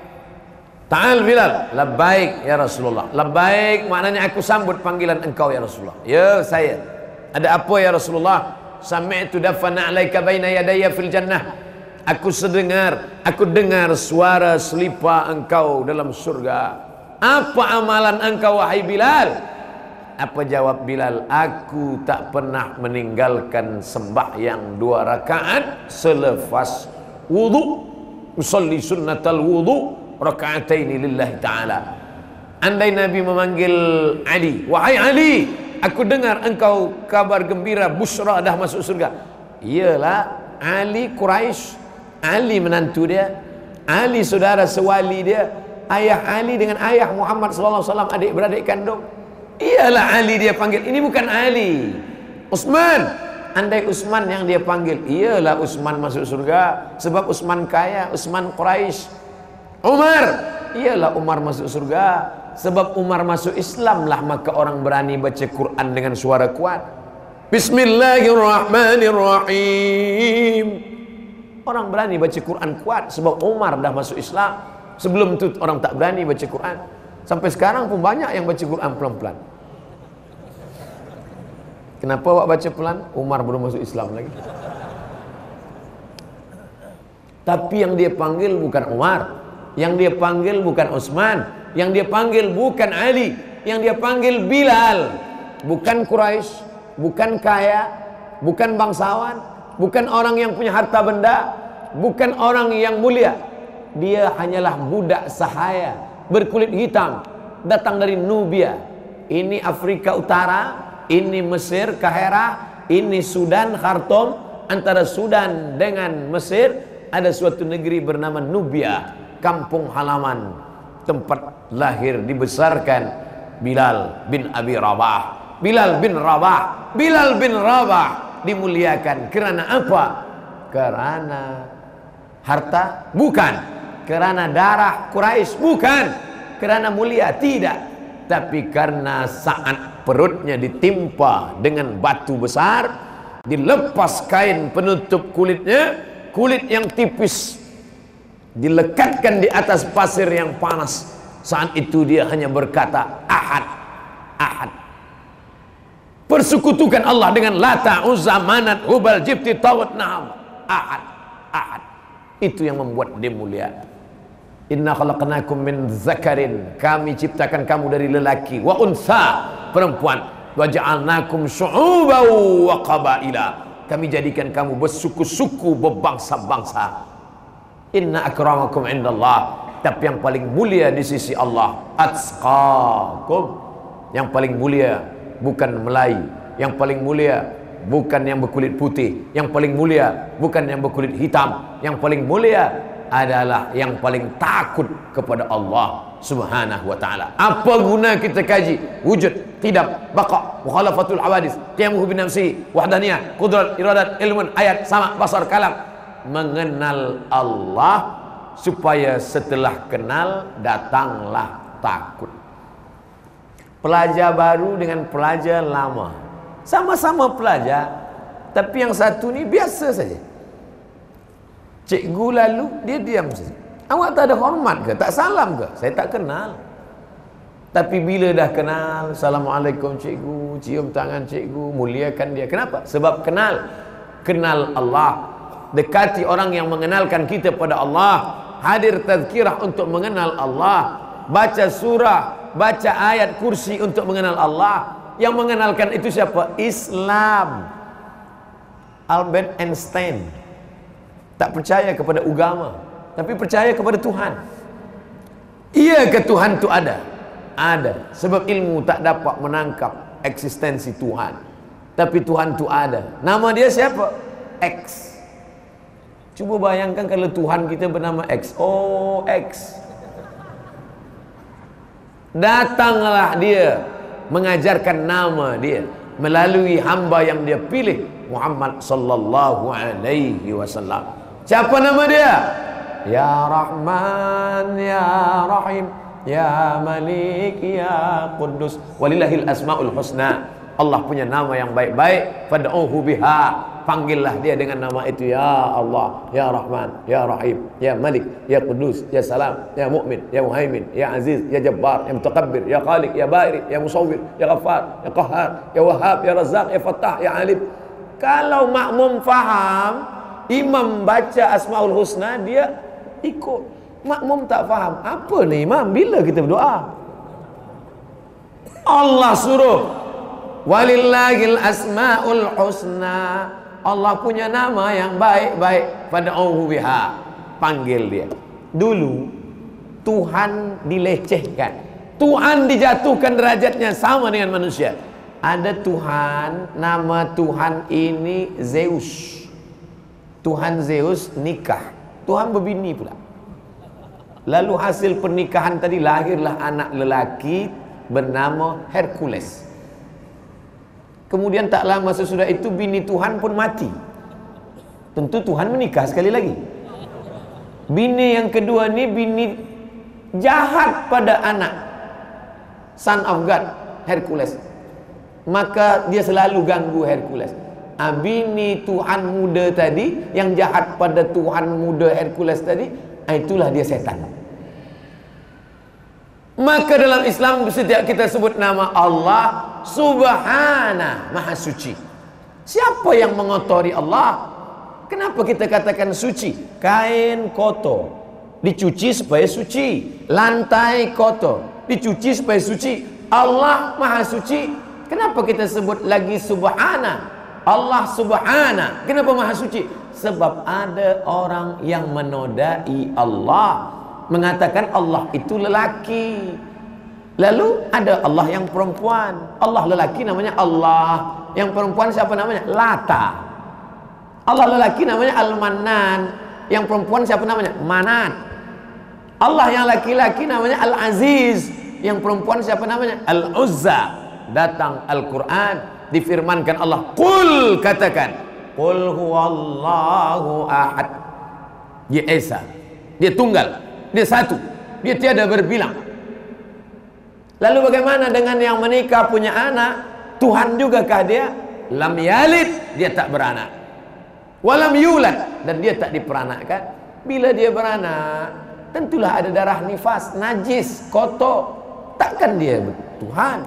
Ta'al Bilal. Labbaik ya Rasulullah. Labbaik maknanya aku sambut panggilan engkau ya Rasulullah. Ya saya. Ada apa ya Rasulullah? Sami'tu dafana 'alaika baina yadayya fil jannah. Aku sedengar, aku dengar suara selipa engkau dalam surga. Apa amalan engkau wahai Bilal? Apa jawab Bilal? Aku tak pernah meninggalkan sembahyang dua rakaat selepas wudu. Usalli sunnatal wudu raka'ataini lillahi ta'ala. Andai Nabi memanggil Ali, wahai Ali, aku dengar engkau kabar gembira, busra dah masuk surga. Iyalah, Ali Quraisy, Ali menantu dia, Ali saudara sewali dia, ayah Ali dengan ayah Muhammad sallallahu alaihi wasallam adik beradik kandung. Iyalah Ali dia panggil. Ini bukan Ali, Utsman. Andai Utsman yang dia panggil, iyalah Utsman masuk surga sebab Utsman kaya, Utsman Quraisy. Umar, iyalah Umar masuk surga sebab Umar masuk Islam lah, maka orang berani baca Quran dengan suara kuat. Bismillahirrahmanirrahim. Orang berani baca Quran kuat sebab Umar dah masuk Islam. Sebelum itu orang tak berani baca Quran. Sampai sekarang pun banyak yang baca Quran pelan-pelan. Kenapa awak baca pelan? Umar belum masuk Islam lagi. Tapi yang dia panggil bukan Umar, yang dia panggil bukan Utsman, yang dia panggil bukan Ali, yang dia panggil Bilal. Bukan Quraisy, bukan kaya, bukan bangsawan, bukan orang yang punya harta benda, bukan orang yang mulia. Dia hanyalah budak sahaya berkulit hitam, datang dari Nubia. Ini Afrika Utara, ini Mesir, Kahirah, ini Sudan, Khartoum. Antara Sudan dengan Mesir ada suatu negeri bernama Nubia, kampung halaman, tempat lahir dibesarkan Bilal bin Abi Rabah. Bilal bin Rabah, Bilal bin Rabah dimuliakan kerana apa? Kerana harta? Bukan. Kerana darah Quraisy? Bukan. Kerana mulia? Tidak. Tapi karena saat perutnya ditimpa dengan batu besar, dilepas kain penutup kulitnya, kulit yang tipis dilekatkan di atas pasir yang panas. Saat itu dia hanya berkata Ahad, Ahad. Persekutukan Allah dengan Lata, Uzza, Manat, Hubal, Jibti, Tawat, Na'am. Ahad, Ahad. Itu yang membuat dia mulia. Inna khalaqnakum min zakarin, kami ciptakan kamu dari lelaki, wa unsa, perempuan, wa ja'alnakum syu'uban wa qabaila, kami jadikan kamu bersuku-suku, berbangsa-bangsa. Inna akramakum indallah, tapi yang paling mulia di sisi Allah atqakum. Yang paling mulia bukan Melayu, yang paling mulia bukan yang berkulit putih, yang paling mulia bukan yang berkulit hitam, yang paling mulia adalah yang paling takut kepada Allah Subhanahu wa ta'ala. Apa guna kita kaji wujud, tidak, baqa, mukhalafatul hawadis, qiyamuhu bin nafsi, wahdaniyah, qudrat, iradat, ilmun, ayat, sama, basar, kalam. Mengenal Allah supaya setelah kenal datanglah takut. Pelajar baru dengan pelajar lama sama-sama pelajar, tapi yang satu ni biasa saja. Cikgu lalu dia diam saja. Awak tak ada hormat ke? Tak salam ke? Saya tak kenal. Tapi bila dah kenal, assalamualaikum cikgu, cium tangan cikgu, muliakan dia. Kenapa? Sebab kenal. Kenal Allah. Dekati orang yang mengenalkan kita pada Allah. Hadir tazkirah untuk mengenal Allah. Baca surah, baca ayat kursi untuk mengenal Allah. Yang mengenalkan itu siapa? Islam. Albert Einstein tak percaya kepada agama, tapi percaya kepada Tuhan. Iya ke Tuhan itu ada? Ada. Sebab ilmu tak dapat menangkap eksistensi Tuhan. Tapi Tuhan itu ada. Nama dia siapa? X. Cuba bayangkan kalau Tuhan kita bernama X. Oh, X. Datanglah dia mengajarkan nama dia melalui hamba yang dia pilih, Muhammad sallallahu alaihi wasallam. Siapa nama dia? Ya Rahman, Ya Rahim, Ya Malik, Ya Quddus. Walillahil asmaul husna. Allah punya nama yang baik-baik. Fad'uhu biha. Panggillah dia dengan nama itu. Ya Allah, Ya Rahman, Ya Rahim, Ya Malik, Ya Quddus, Ya Salam, Ya Mu'min, Ya Muhaimin, Ya Aziz, Ya Jabbar, Ya Mutakabbir, Ya Khaliq, Ya Bari, Ya Musawwir, Ya Ghaffar, Ya Qahhar, Ya Wahhab, Ya Razzaq, Ya Fattah, Ya Alim. Kalau makmum faham, imam baca Asmaul Husna, dia ikut. Makmum tak faham, apa ni imam? Bila kita berdoa? Allah suruh, walillahil asmaul husna. Allah punya nama yang baik-baik. Fad'uhu biha. Panggil dia. Dulu Tuhan dilecehkan, Tuhan dijatuhkan derajatnya sama dengan manusia. Ada Tuhan, nama Tuhan ini Zeus. Tuhan Zeus nikah, Tuhan berbini pula. Lalu hasil pernikahan tadi lahirlah anak lelaki bernama Hercules. Kemudian tak lama sesudah itu bini Tuhan pun mati. Tentu Tuhan menikah sekali lagi. Bini yang kedua ni bini jahat pada anak, son of God, Hercules. Maka dia selalu ganggu Hercules. Ah, bini Tuhan muda tadi yang jahat pada Tuhan muda Hercules tadi, itulah dia setan. Maka dalam Islam setiap kita sebut nama Allah Subhana, Maha Suci. Siapa yang mengotori Allah? Kenapa kita katakan suci? Kain kotor dicuci supaya suci, lantai kotor dicuci supaya suci. Allah Maha Suci. Kenapa kita sebut lagi Subhana? Allah Subhana. Kenapa Maha Suci? Sebab ada orang yang menodai Allah, mengatakan Allah itu lelaki. Lalu ada Allah yang perempuan. Allah lelaki namanya Allah, yang perempuan siapa namanya? Lata. Allah lelaki namanya Al-Mannan, yang perempuan siapa namanya? Manat. Allah yang laki-laki namanya Al-Aziz, yang perempuan siapa namanya? Al-Uzza. Datang Al-Quran, difirmankan Allah, Qul, katakan, Qul huwallahu ahad. Dia Esa, dia tunggal, dia satu, dia tiada berbilang. Lalu bagaimana dengan yang menikah punya anak? Tuhan jugakah dia? Lam yalid, dia tak beranak. Walam yulad, dan dia tak diperanakkan. Bila dia beranak, tentulah ada darah nifas, najis, kotor. Takkan dia Tuhan.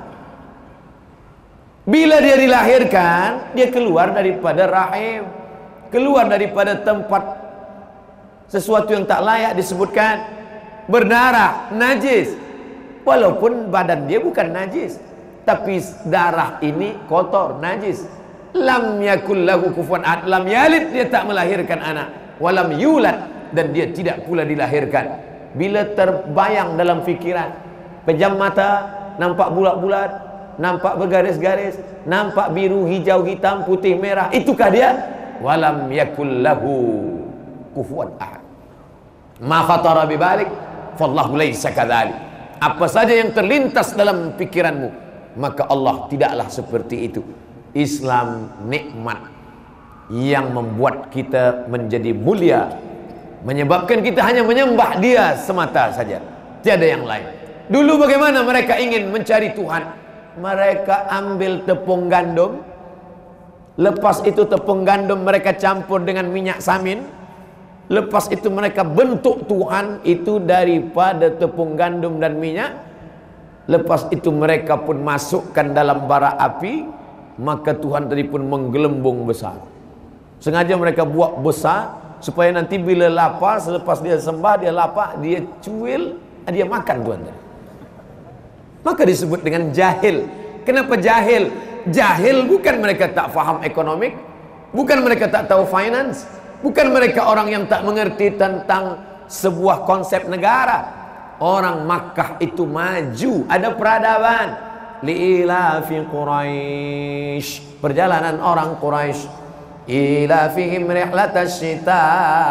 Bila dia dilahirkan, dia keluar daripada rahim, keluar daripada tempat sesuatu yang tak layak disebutkan, berdarah, najis. Walaupun badan dia bukan najis, tapi darah ini kotor, najis. Lam yakul lahu kufuwan ahad. Lam yalid, dia tak melahirkan anak. Walam yulad, dan dia tidak pula dilahirkan. Bila terbayang dalam fikiran, pejam mata, nampak bulat-bulat, nampak bergaris-garis, nampak biru, hijau, hitam, putih, merah, itukah dia? Walam yakul lahu kufuwan ahad. Ma khatara bibalik fallahu laisa kadzalik. Apa saja yang terlintas dalam pikiranmu, maka Allah tidaklah seperti itu. Islam nikmat yang membuat kita menjadi mulia, menyebabkan kita hanya menyembah Dia semata saja, tiada yang lain. Dulu bagaimana mereka ingin mencari Tuhan? Mereka ambil tepung gandum, lepas itu tepung gandum mereka campur dengan minyak samin, lepas itu mereka bentuk Tuhan itu daripada tepung gandum dan minyak. Lepas itu mereka pun masukkan dalam bara api, maka Tuhan tadi pun menggelembung besar. Sengaja mereka buat besar supaya nanti bila lapar, selepas dia sembah, dia lapar, dia cuil, dia makan Tuhan tadi. Maka disebut dengan jahil. Kenapa jahil? Jahil bukan mereka tak faham ekonomi, bukan mereka tak tahu finance, bukan mereka orang yang tak mengerti tentang sebuah konsep negara. Orang Makkah itu maju, ada peradaban. Li'ilafi Quraisy, perjalanan orang Quraisy, ilafihim rihlatasy syita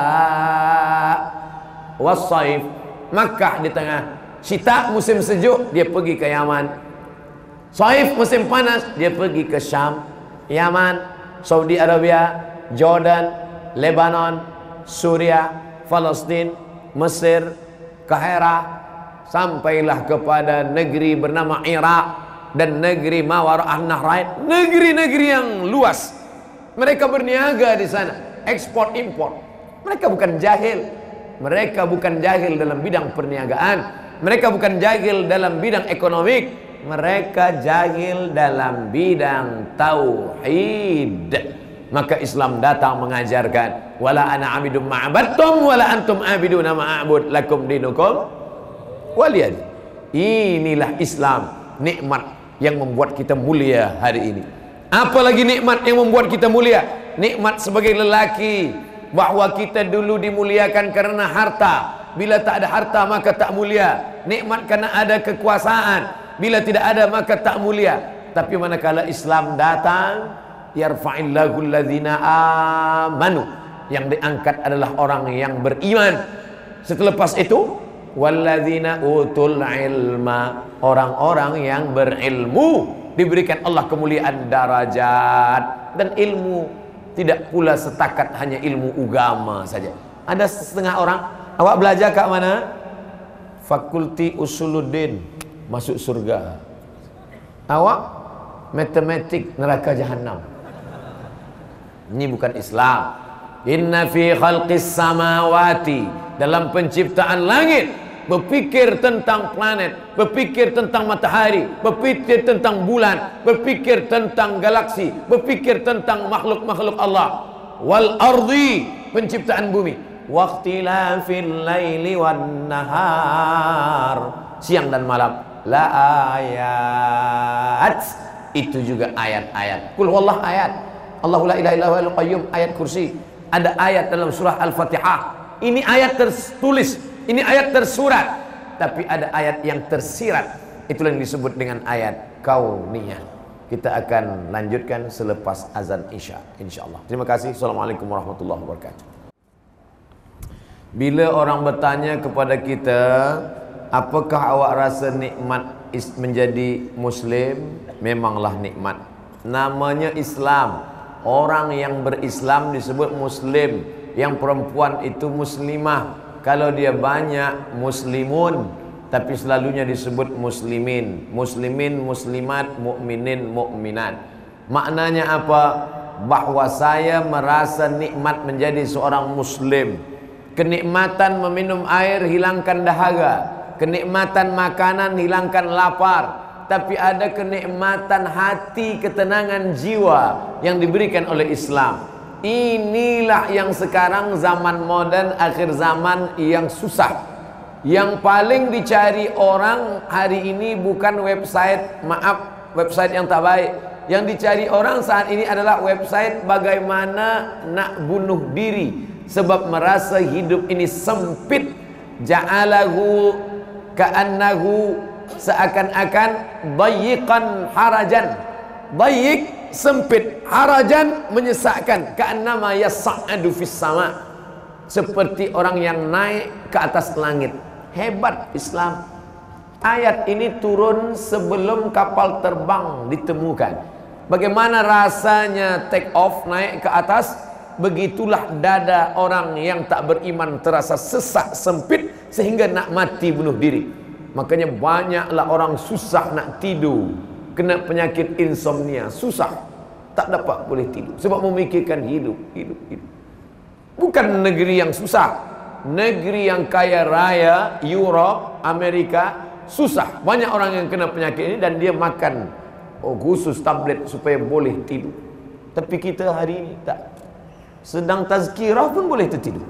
was-shaif. Makkah di tengah, syita musim sejuk, dia pergi ke Yaman. Shaif musim panas, dia pergi ke Syam, Yaman, Saudi Arabia, Jordan, Lebanon, Suria, Palestin, Mesir, Kahira, sampailah kepada negeri bernama Irak dan negeri Mawara'ah Nahrain, negeri-negeri yang luas. Mereka berniaga di sana, ekspor impor. Mereka bukan jahil. Mereka bukan jahil dalam bidang perniagaan. Mereka bukan jahil dalam bidang ekonomi. Mereka jahil dalam bidang tauhid. Maka Islam datang mengajarkan, wala ana abidum ma'abattum wala antum abiduna ma'abud lakum dinukum waliyad. Inilah Islam, nikmat yang membuat kita mulia hari ini. Apalagi nikmat yang membuat kita mulia? Nikmat sebagai lelaki, bahwa kita dulu dimuliakan karena harta. Bila tak ada harta maka tak mulia. Nikmat karena ada kekuasaan. Bila tidak ada maka tak mulia. Tapi manakala Islam datang, yarfa'illahu alladhina amanu, yang diangkat adalah orang yang beriman. Setelepas itu, walladzina utul ilma, orang-orang yang berilmu diberikan Allah kemuliaan darajat. Dan ilmu tidak pula setakat hanya ilmu agama saja. Ada setengah orang, awak belajar kat mana? Fakulti Usuluddin, masuk surga. Awak matematik, neraka jahanam. Ini bukan Islam. Inna fi khalqis samawati, dalam penciptaan langit, berpikir tentang planet, berpikir tentang matahari, berpikir tentang bulan, berpikir tentang galaksi, berpikir tentang makhluk-makhluk Allah. Wal ardi, penciptaan bumi. Waqtilafil laili wan nahar, siang dan malam. La ayat, itu juga ayat-ayat. Qul huwallahu ayat. Allahu la ilaha illa huwal qayyum, ayat kursi. Ada ayat dalam surah Al-Fatihah. Ini ayat tertulis, ini ayat tersurat. Tapi ada ayat yang tersirat. Itulah yang disebut dengan ayat kauniyah. Kita akan lanjutkan selepas azan Isya, insyaallah. Terima kasih. Assalamualaikum warahmatullahi wabarakatuh. Bila orang bertanya kepada kita, apakah awak rasa nikmat menjadi Muslim? Memanglah nikmat. Namanya Islam. Orang yang berislam disebut Muslim. Yang perempuan itu Muslimah. Kalau dia banyak Muslimun, tapi selalunya disebut Muslimin. Muslimin, Muslimat, Mukminin, Mukminat. Maknanya apa? Bahwa saya merasa nikmat menjadi seorang Muslim. Kenikmatan meminum air hilangkan dahaga, kenikmatan makanan hilangkan lapar. Tapi ada kenikmatan hati, ketenangan jiwa yang diberikan oleh Islam. Inilah yang sekarang zaman modern, akhir zaman yang susah. Yang paling dicari orang hari ini bukan website, maaf, website yang tak baik. Yang dicari orang saat ini adalah website bagaimana nak bunuh diri, sebab merasa hidup ini sempit. Ja'alahu ka'annahu, seakan-akan dayiqan harajan. Dayik sempit, harajan menyesakkan. Ka'annama yas'adu fis sama, seperti orang yang naik ke atas langit. Hebat Islam. Ayat ini turun sebelum kapal terbang ditemukan. Bagaimana rasanya take off, naik ke atas, begitulah dada orang yang tak beriman terasa sesak, sempit, sehingga nak mati, bunuh diri. Makanya banyaklah orang susah nak tidur, kena penyakit insomnia, susah, tak dapat boleh tidur, sebab memikirkan hidup, hidup, hidup. Bukan negeri yang susah, negeri yang kaya raya, Europe, Amerika, susah. Banyak orang yang kena penyakit ini dan dia makan oh, khusus tablet supaya boleh tidur. Tapi kita hari ini tak. Sedang tazkirah pun boleh tertidur.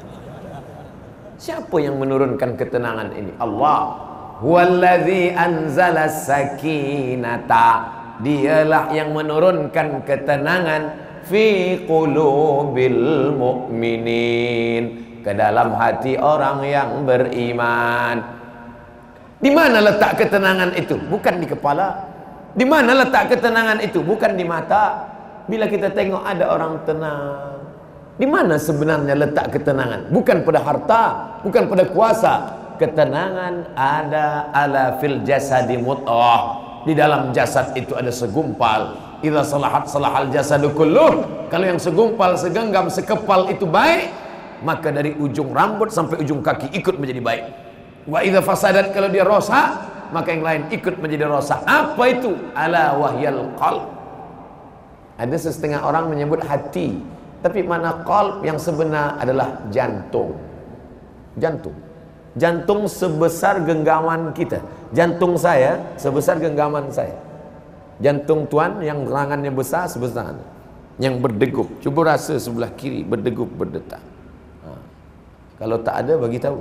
Siapa yang menurunkan ketenangan ini? Allah. Huwallazi anzala sakinata. Dialah yang menurunkan ketenangan fi qulubil mu'minin, ke dalam hati orang yang beriman. Di mana letak ketenangan itu? Bukan di kepala. Di mana letak ketenangan itu? Bukan di mata. Bila kita tengok ada orang tenang, di mana sebenarnya letak ketenangan? Bukan pada harta, bukan pada kuasa. Ketenangan ada ala fil jasadi mut'ah. Di dalam jasad itu ada segumpal. Idza salahat salahal jasadu kulluh. Kalau yang segumpal, segenggam, sekepal itu baik, maka dari ujung rambut sampai ujung kaki ikut menjadi baik. Wa idza fasadat, kalau dia rosak, maka yang lain ikut menjadi rosak. Apa itu? Ala wahyal qalb. Ada setengah orang menyebut hati, tapi mana qalb yang sebenar adalah jantung. Jantung. Jantung sebesar genggaman kita. Jantung saya sebesar genggaman saya. Jantung tuan yang gerangannya besar sebesar yang berdegup. Cuba rasa sebelah kiri berdegup, berdetak. Ha. Kalau tak ada, bagi tahu.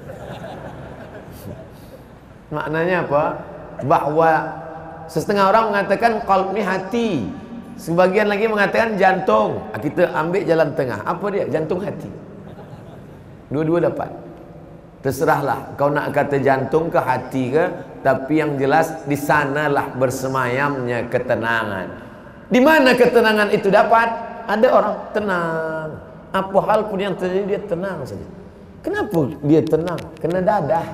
Maknanya apa? Bahawa setengah orang mengatakan qalb ni hati, sebagian lagi mengatakan jantung. Kita ambil jalan tengah. Apa dia? Jantung hati. Dua-dua dapat. Terserahlah kau nak kata jantung ke hati ke, tapi yang jelas di sanalah bersemayamnya ketenangan. Di mana ketenangan itu dapat? Ada orang tenang, apa hal pun yang terjadi dia tenang saja. Kenapa dia tenang? Kena dadah.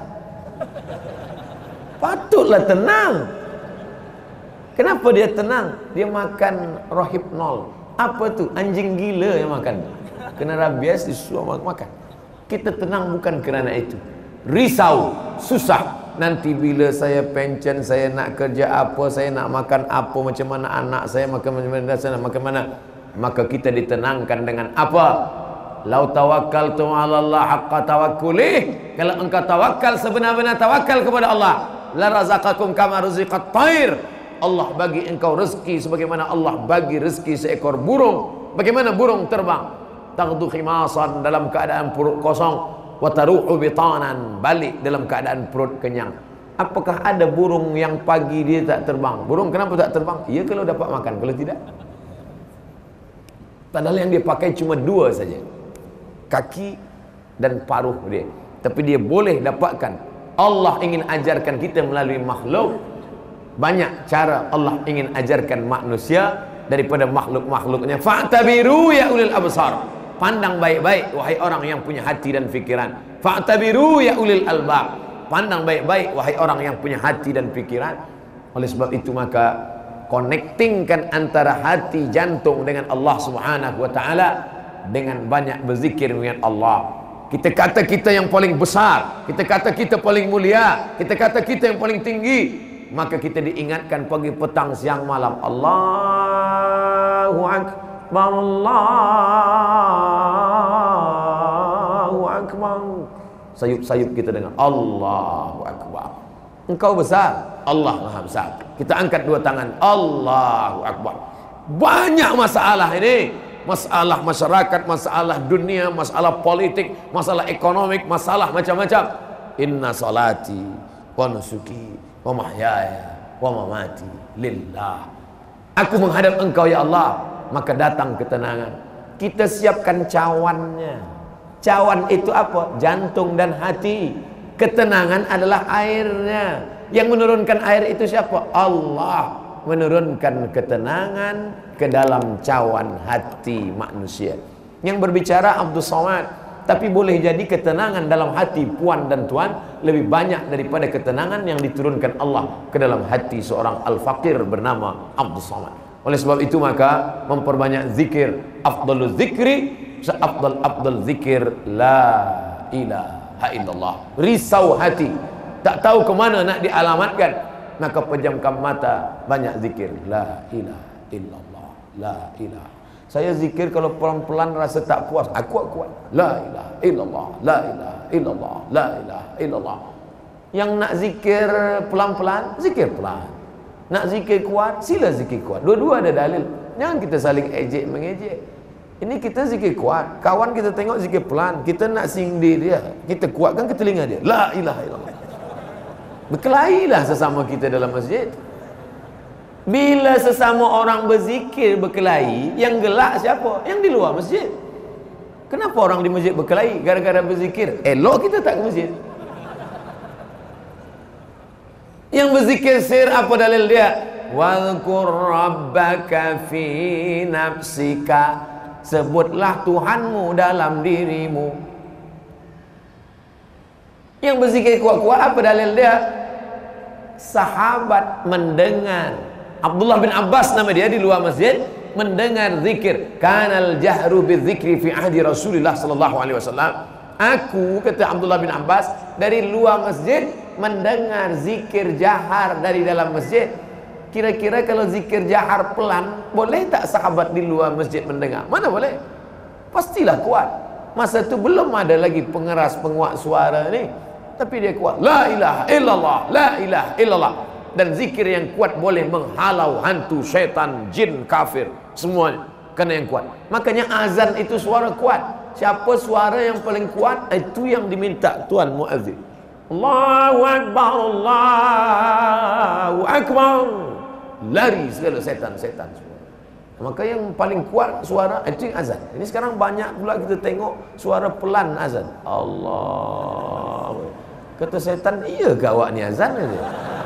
Patutlah tenang. Kenapa dia tenang? Dia makan rohypnol. Apa tu? Anjing gila yang makan. Kena rabies disuruh makan. Kita tenang bukan kerana itu. Risau, susah. Nanti bila saya pension, saya nak kerja apa, saya nak makan apa, macam mana anak saya makan, macam mana saya nak makan mana. Maka kita ditenangkan dengan apa? Lau tawakkaltum 'ala Allah haqqa tawakkulih. Kalau engkau tawakal sebenar-benar tawakal kepada Allah, la razaqakum kama ruziqat thair. Allah bagi engkau rezeki sebagaimana Allah bagi rezeki seekor burung. Bagaimana burung terbang? Taghdu khimasan, dalam keadaan perut kosong, wa taruhu bitanan, balik dalam keadaan perut kenyang. Apakah ada burung yang pagi dia tak terbang? Burung kenapa tak terbang? Ya kalau dapat makan, kalau tidak. Padahal yang dia pakai cuma dua saja, kaki dan paruh dia. Tapi dia boleh dapatkan. Allah ingin ajarkan kita melalui makhluk. Banyak cara Allah ingin ajarkan manusia daripada makhluk-makhluknya. Fa'tabiru ya ulil absar. Pandang baik-baik wahai orang yang punya hati dan fikiran. Fa'tabiru ya ulil albab. Pandang baik-baik wahai orang yang punya hati dan fikiran. Oleh sebab itu maka connectingkan antara hati jantung dengan Allah Subhanahu wa taala dengan banyak berzikir dengan Allah. Kita kata kita yang paling besar, kita kata kita paling mulia, kita kata kita yang paling tinggi, maka kita diingatkan pagi, petang, siang, malam. Allahu akbar, Allahu akbar. Sayup-sayup kita dengan Allahu akbar. Engkau besar, Allah maha besar. Kita angkat dua tangan, Allahu akbar. Banyak masalah ini, masalah masyarakat, masalah dunia, masalah politik, masalah ekonomik, masalah macam-macam. Inna salati wa nusuki wa mahyaya wa mamati lillah. Aku menghadap engkau ya Allah, maka datang ketenangan. kita siapkan cawannya. Cawan itu apa? Jantung dan hati. Ketenangan adalah airnya. Yang menurunkan air itu siapa? Allah menurunkan ketenangan ke dalam cawan hati manusia. Yang berbicara Abdul Somad, tapi boleh jadi ketenangan dalam hati puan dan tuan lebih banyak daripada ketenangan yang diturunkan Allah ke dalam hati seorang al-faqir bernama Abdul Somad. Oleh sebab itu maka memperbanyak zikir. Afdalul zikri, seafdal afdal zikir la ilaha illallah. Risau hati, tak tahu ke mana nak dialamatkan, maka pejamkan mata, banyak zikir la ilaha illallah, la ilaha. Saya zikir kalau pelan-pelan rasa tak puas, aku kuat la ilaha illallah, la ilaha illallah, la ilaha illallah. Yang nak zikir pelan-pelan, zikir pelan. Nak zikir kuat, sila zikir kuat. Dua-dua ada dalil. Jangan kita saling ejek mengejek. Ini kita zikir kuat, kawan kita tengok zikir pelan, kita nak sindir dia, kita kuatkan ke telinga dia, la ilaha illallah. Berkelailah sesama kita dalam masjid. Bila sesama orang berzikir berkelahi, yang gelak siapa? Yang di luar masjid. Kenapa orang di masjid berkelahi? Gara-gara berzikir. Elok kita tak ke masjid. Yang berzikir sir, apa dalil dia? Wadhkur rabbaka fi nafsika. Sebutlah Tuhanmu dalam dirimu. Yang berzikir kuat-kuat, apa dalil dia? Sahabat mendengar. Abdullah bin Abbas nama dia, di luar masjid mendengar zikir. Kanal jahru bidzikri fi ahdi Rasulillah sallallahu alaihi wasallam. Aku, kata Abdullah bin Abbas, dari luar masjid mendengar zikir jahar dari dalam masjid. Kira-kira kalau zikir jahar pelan, boleh tak sahabat di luar masjid mendengar? Mana boleh? Pastilah kuat. Masa itu belum ada lagi pengeras penguat suara ni, tapi dia kuat. La ilaha illallah, la ilaha illallah. Dan zikir yang kuat boleh menghalau hantu, syaitan, jin, kafir, semuanya kena yang kuat. Makanya azan itu suara kuat. Siapa suara yang paling kuat, itu yang diminta tuan muazzin. Allahu akbar, Allahu akbar. Lari segala setan-setan semua. Maka yang paling kuat suara itu yang azan. Ini sekarang banyak pula kita tengok suara pelan azan. Allah. Kata setan, iya ke awak ni azan ni?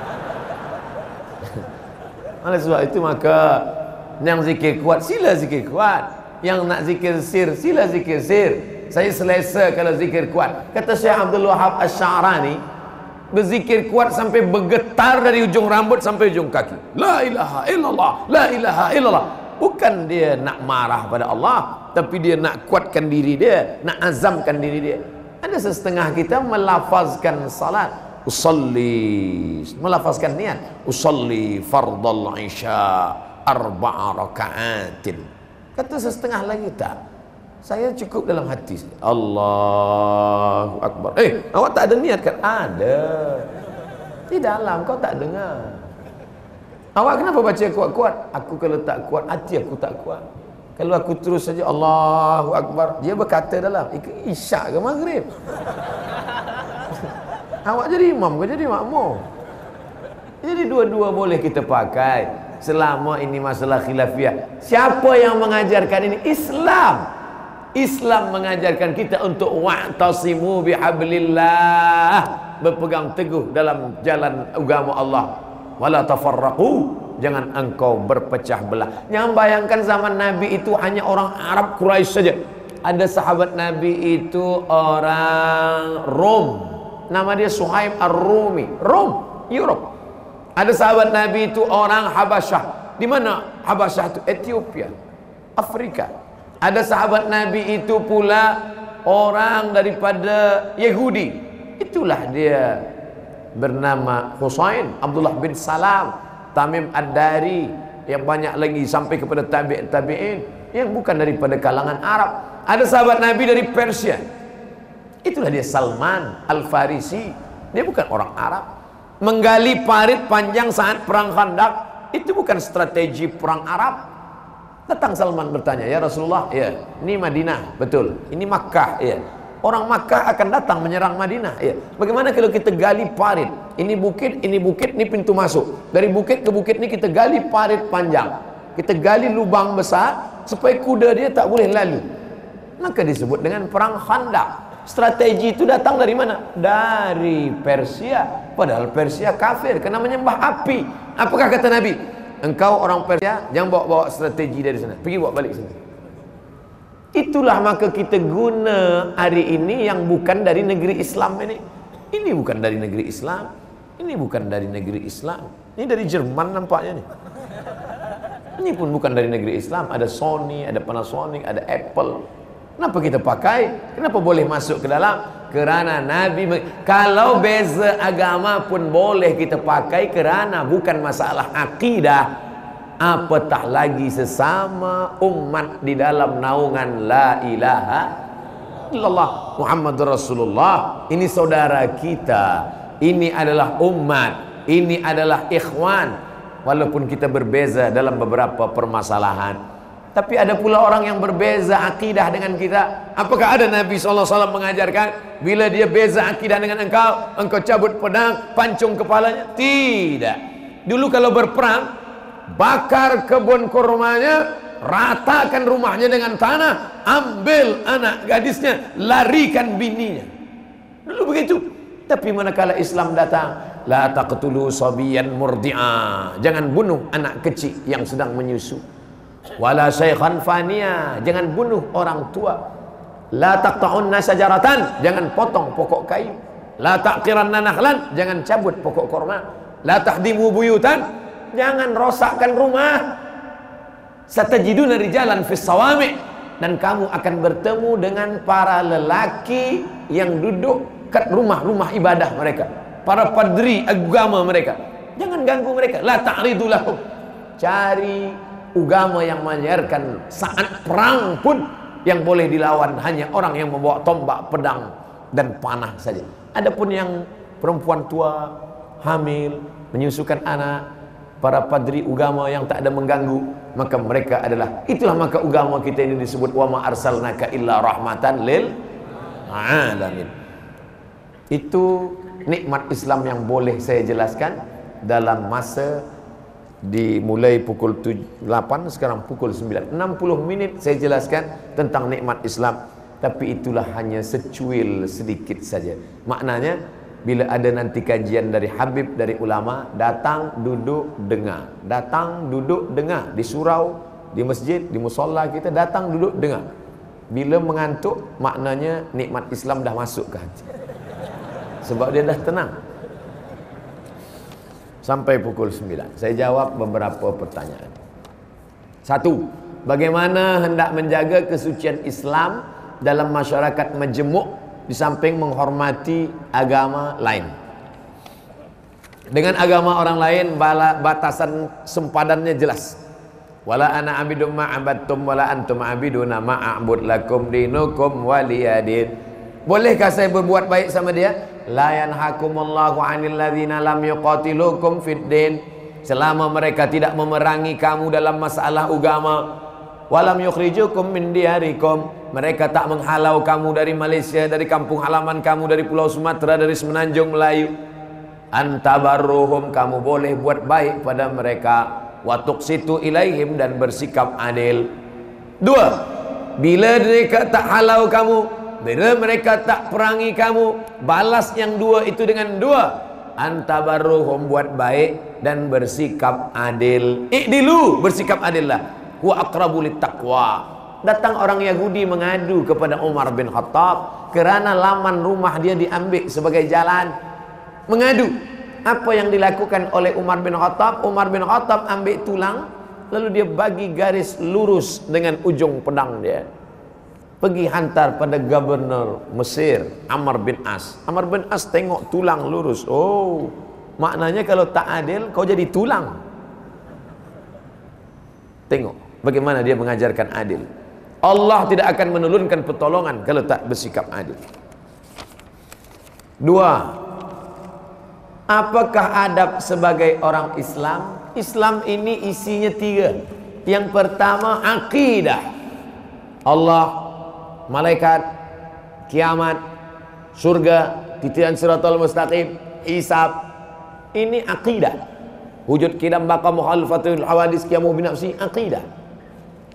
Oleh sebab itu maka yang zikir kuat, sila zikir kuat. Yang nak zikir sir, sila zikir sir. Saya selesa kalau zikir kuat. Kata Syekh Abdul Wahab Asy-Sya'rani, berzikir kuat sampai bergetar dari ujung rambut sampai ujung kaki. La ilaha illallah, la ilaha illallah. Bukan dia nak marah pada Allah, tapi dia nak kuatkan diri dia, nak azamkan diri dia. Ada setengah kita melafazkan salat, usalli, melafazkan niat, usalli fardal isya arba'a raka'atin. Kata setengah lagi tak, saya cukup dalam hati. Allahu akbar. Eh, awak tak ada niat kan? Ada. Di dalam kau tak dengar. Awak kenapa baca kuat-kuat? Aku kalau tak kuat, hati aku tak kuat. Kalau aku terus saja Allahu akbar, dia berkata dalam isyak ke maghrib. Awak jadi imam ke jadi makmum? Jadi dua-dua boleh kita pakai. Selama ini masalah khilafiyah. Siapa yang mengajarkan ini? Islam. Islam mengajarkan kita untuk wa'tasimu bihablillah, berpegang teguh dalam jalan agama Allah. Wala tafarraqu, jangan engkau berpecah belah. Jangan bayangkan zaman Nabi itu hanya orang Arab Quraisy saja. Ada sahabat Nabi itu orang Rom, nama dia Suhaib Ar-Rumi, Rom, Europe. Ada sahabat Nabi itu orang Habasyah. Di mana Habasyah itu? Ethiopia, Afrika. Ada sahabat Nabi itu pula orang daripada Yahudi. Itulah dia, bernama Husain, Abdullah bin Salam, Tamim Ad-Dari, yang banyak lagi sampai kepada tabi'in tabi'in yang bukan daripada kalangan Arab. Ada sahabat Nabi dari Persia. Itulah dia Salman Al-Farisi. Dia bukan orang Arab. Menggali parit panjang saat perang Khandaq itu bukan strategi perang Arab. Datang Salman bertanya, ya Rasulullah, ya, ini Madinah, betul. Ini Makkah, ya. Orang Makkah akan datang menyerang Madinah, ya. Bagaimana kalau kita gali parit? Ini bukit, ini bukit, ini pintu masuk. Dari bukit ke bukit ini kita gali parit panjang. Kita gali lubang besar, supaya kuda dia tak boleh lalu. Maka disebut dengan perang Khandaq. Strategi itu datang dari mana? Dari Persia. Padahal Persia kafir karena menyembah api. Apakah kata Nabi? Engkau orang Persia, jangan bawa-bawa strategi dari sana, pergi bawa balik sini. Itulah maka kita guna hari ini yang bukan dari negeri Islam ini. Ini bukan dari negeri Islam. Ini bukan dari negeri Islam. Ini dari Jerman nampaknya nih. Ini pun bukan dari negeri Islam. Ada Sony, ada Panasonic, ada Apple. Kenapa kita pakai? Kenapa boleh masuk ke dalam? Kerana Nabi, kalau beza agama pun boleh kita pakai kerana bukan masalah akidah, apatah lagi sesama umat di dalam naungan la ilaha illallah Muhammadur Rasulullah. Ini saudara kita, ini adalah umat, ini adalah ikhwan, walaupun kita berbeza dalam beberapa permasalahan. Tapi ada pula orang yang berbeza akidah dengan kita. Apakah ada Nabi shallallahu alaihi wasallam mengajarkan bila dia beza akidah dengan engkau, engkau cabut pedang, pancung kepalanya? Tidak. Dulu kalau berperang, bakar kebun kurmanya, ratakan rumahnya dengan tanah, ambil anak gadisnya, larikan bininya. Dulu begitu. Tapi manakala Islam datang, la taqtulu sabiyan murdi'a, jangan bunuh anak kecil yang sedang menyusu. Wala syaikhan fania, jangan bunuh orang tua. La taqta'unna sajaratan, jangan potong pokok kayu. La taqiranna nakhlan, jangan cabut pokok korma. La tahdimu buyutan, jangan rosakkan rumah. Satajiduna rijalan fis sawami', dan kamu akan bertemu dengan para lelaki yang duduk kat rumah-rumah ibadah mereka, para padri agama mereka. Jangan ganggu mereka. La ta'ridu lahum, cari agama yang mengajarkan saat perang pun yang boleh dilawan hanya orang yang membawa tombak, pedang dan panah saja. Adapun yang perempuan tua, hamil, menyusukan anak, para padri agama yang tak ada mengganggu, maka mereka adalah, itulah maka agama kita ini disebut wa ma arsalnaka illa rahmatan lil alamin. Itu nikmat Islam yang boleh saya jelaskan dalam masa dimulai pukul delapan, sekarang pukul sembilan, enam puluh minit saya jelaskan tentang nikmat Islam. Tapi itulah hanya secuil sedikit saja. Maknanya bila ada nanti kajian dari Habib, dari ulama, datang duduk dengar, datang duduk dengar di surau, di masjid, di musolla kita, datang duduk dengar. Bila mengantuk, maknanya nikmat Islam dah masuk ke hati, sebab dia dah tenang. Sampai pukul sembilan saya jawab beberapa pertanyaan. Satu, bagaimana hendak menjaga kesucian Islam dalam masyarakat majmuk di samping menghormati agama lain? Dengan agama orang lain batasan sempadannya jelas. Wala ana abidum ma'abadtum wala antum abiduna ma'abud lakum dinukum waliyadin. Bolehkah saya berbuat baik sama dia? La yanhakumullahu 'anil ladzina lam yuqatilukum fid din, selama mereka tidak memerangi kamu dalam masalah agama. Walam yukhrijukum min diyarikum, mereka tak menghalau kamu dari Malaysia, dari kampung halaman kamu, dari Pulau Sumatera, dari Semenanjung Melayu. Antabarruhum, kamu boleh buat baik pada mereka. Wa tuqsitu ilaihim, dan bersikap adil. Dua, bila mereka tak halau kamu, bila mereka tak perangi kamu, balas yang dua itu dengan dua. Antabarruhum, buat baik dan bersikap adil. I'dilu, bersikap adil lah. Wa aqrabu littaqwa. Datang orang Yahudi mengadu kepada Umar bin Khattab kerana laman rumah dia diambil sebagai jalan. Mengadu. Apa yang dilakukan oleh Umar bin Khattab? Umar bin Khattab ambil tulang, lalu dia bagi garis lurus dengan ujung pedang dia, pergi hantar pada gubernur Mesir, Amr bin As. Amr bin As tengok tulang lurus. Oh, maknanya kalau tak adil, kau jadi tulang. Tengok bagaimana dia mengajarkan adil. Allah tidak akan menurunkan pertolongan kalau tak bersikap adil. Dua, apakah adab sebagai orang Islam? Islam ini isinya tiga. Yang pertama, akidah. Allah, malaikat, kiamat, surga, titian siratal mustaqim, hisab. Ini akidah. Wujud kidam baqa mukhalifatul hawadis qiyamu binafsi, akidah.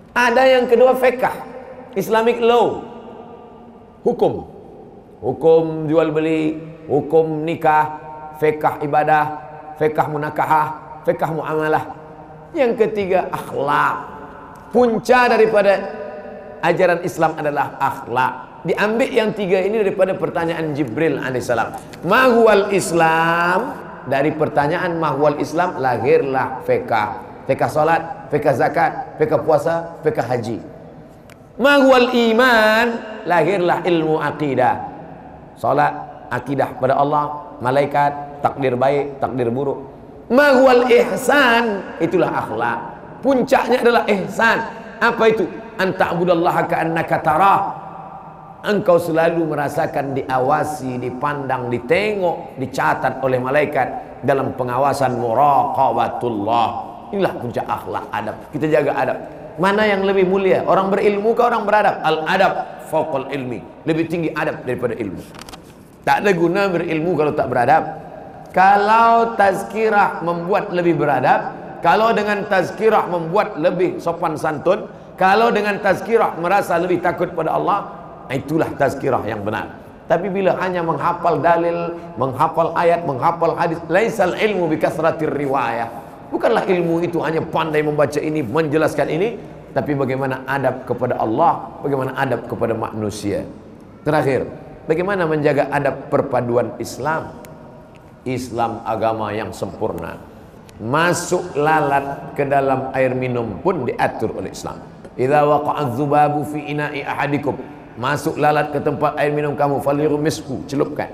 Ada yang kedua fiqh, Islamic law, hukum, hukum jual beli, hukum nikah, fiqh ibadah, fiqh munakahah, fiqh muamalah. Yang ketiga akhlak. Punca daripada ajaran Islam adalah akhlak. Diambil yang tiga ini daripada pertanyaan Jibril alaihissalam. Mahwal Islam, dari pertanyaan mahwal Islam lahirlah fiqh. Fiqh salat, fiqh zakat, fiqh puasa, fiqh haji. Mahwal iman, lahirlah ilmu akidah. Salat, akidah pada Allah, malaikat, takdir baik, takdir buruk. Mahwal ihsan, itulah akhlak. Puncaknya adalah ihsan. Apa itu? Anta'budallaha ka'annaka tarah. Engkau selalu merasakan diawasi, dipandang, ditengok, dicatat oleh malaikat dalam pengawasan muraqabatullah. Inilah puncak akhlak, adab. Kita jaga adab. Mana yang lebih mulia? Orang berilmu ke orang beradab? Al-adab fauqal ilmi. Lebih tinggi adab daripada ilmu. Tak ada guna berilmu kalau tak beradab. Kalau tazkirah membuat lebih beradab, kalau dengan tazkirah membuat lebih sopan santun, kalau dengan tazkirah merasa lebih takut pada Allah, itulah tazkirah yang benar. Tapi bila hanya menghafal dalil, menghafal ayat, menghafal hadis, laisal ilmu bikasratir riwayah. Bukanlah ilmu itu hanya pandai membaca ini, menjelaskan ini, tapi bagaimana adab kepada Allah, bagaimana adab kepada manusia. Terakhir, bagaimana menjaga adab perpaduan Islam? Islam agama yang sempurna. Masuk lalat ke dalam air minum pun diatur oleh Islam. Idza waqa'a dzubabu fi ina'i ahadikum, masuk lalat ke tempat air minum kamu, falyurmisku, celupkan.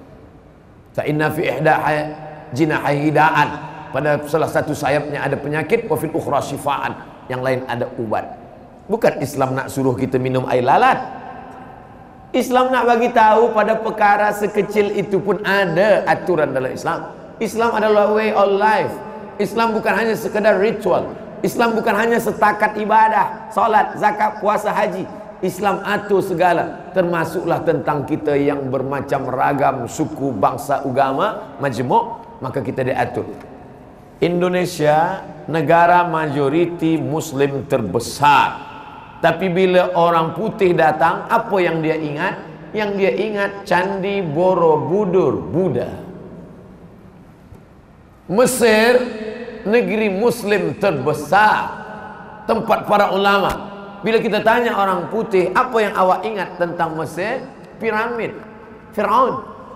Fa inna fi ihda jinahi da'an, pada salah satu sayapnya ada penyakit, wa fil ukhra shifaan, yang lain ada ubat. Bukan Islam nak suruh kita minum air lalat. Islam nak bagi tahu pada perkara sekecil itu pun ada aturan dalam Islam. Islam adalah way of life. Islam bukan hanya sekedar ritual. Islam bukan hanya setakat ibadah, salat, zakat, puasa, haji. Islam atur segala, termasuklah tentang kita yang bermacam ragam suku, bangsa, agama, majmuk, maka kita diatur. Indonesia negara majoriti muslim terbesar. Tapi bila orang putih datang, apa yang dia ingat? Yang dia ingat Candi Borobudur Buddha. Mesir, negeri muslim terbesar, tempat para ulama. Bila kita tanya orang putih, apa yang awak ingat tentang Mesir? Piramid, Firaun.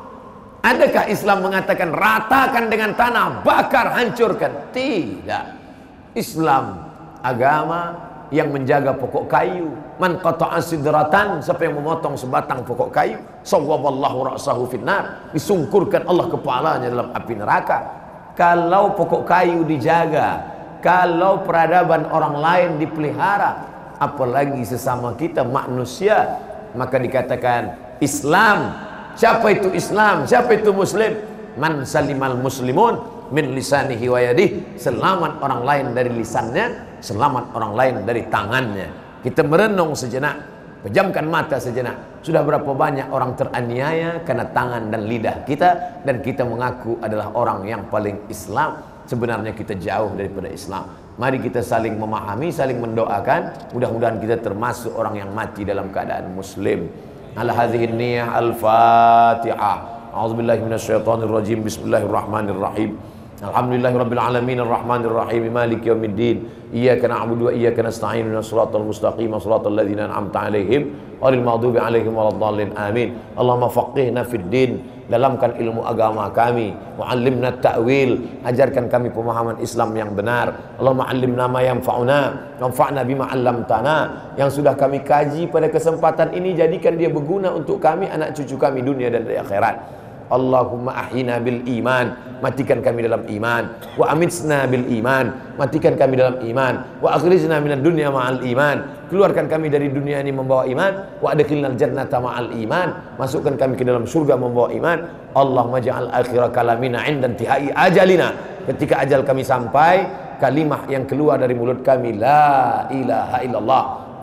Adakah Islam mengatakan ratakan dengan tanah, bakar, hancurkan? Tidak. Islam agama yang menjaga pokok kayu. Man qata'a sidratan, siapa yang memotong sebatang pokok kayu, sawwaballahu ra'sahu finnar, disungkurkan Allah kepalanya dalam api neraka. Kalau pokok kayu dijaga, kalau peradaban orang lain dipelihara, apalagi sesama kita manusia, maka dikatakan Islam. Siapa itu Islam? Siapa itu muslim? Man salimal muslimun min lisanihi wa yadihi, selamat orang lain dari lisannya, selamat orang lain dari tangannya. Kita merenung sejenak, pejamkan mata sejenak. Sudah berapa banyak orang teraniaya karena tangan dan lidah kita, dan kita mengaku adalah orang yang paling Islam. Sebenarnya kita jauh daripada Islam. Mari kita saling memahami, saling mendoakan. Mudah-mudahan kita termasuk orang yang mati dalam keadaan muslim. Ala hadhihi niyyah al-Fatihah. A'udzubillahi minasyaitonir rajim. Bismillahirrahmanirrahim. Alhamdulillahirabbil alamin arrahmanir rahim maliki yaumiddin. Iyyaka na'budu wa iyyaka nasta'in ihdinas siratal mustaqim siratal ladzina an'amta 'alaihim ghairil maghdubi 'alaihim waladdallin. Amin. Allahumma faqihna fid din, dalamkan ilmu agama kami, wa'allimna ta'wil, ajarkan kami pemahaman Islam yang benar. Allahumma 'allimna ma yanfa'una wanfa'na bima 'allamtana. Yang sudah kami kaji pada kesempatan ini, jadikan dia berguna untuk kami, anak cucu kami dunia dan di akhirat. Allahumma ahyina bil iman, matikan kami dalam iman. Wa amitsna bil iman, matikan kami dalam iman. Wa akhrijna minad dunya ma'al iman, keluarkan kami dari dunia ini membawa iman. Wa adkhilnal jannata ma'al iman, masukkan kami ke dalam surga membawa iman. Allahumma ja'al akhira kalamina 'inda intihai ajalina, ketika ajal kami sampai, kalimah yang keluar dari mulut kami la ilaha illallah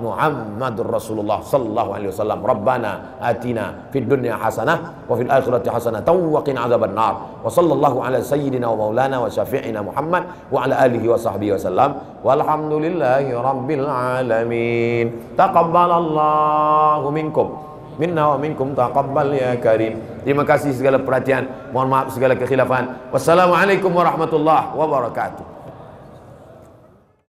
Muhammadur Rasulullah sallallahu alaihi wasallam. Rabbana atina fid dunya hasanah wa fil akhirati hasanah wa qina adzaban nar. Wa sallallahu ala sayyidina wa maulana wa syafi'ina Muhammad wa ala alihi wa sahbihi wasallam. Walhamdulillahi rabbil alamin. Taqabbalallahu minkum minna wa minkum taqabbal ya karim. Terima kasih segala perhatian. Mohon maaf segala kekhilafan. Wassalamualaikum warahmatullahi wabarakatuh.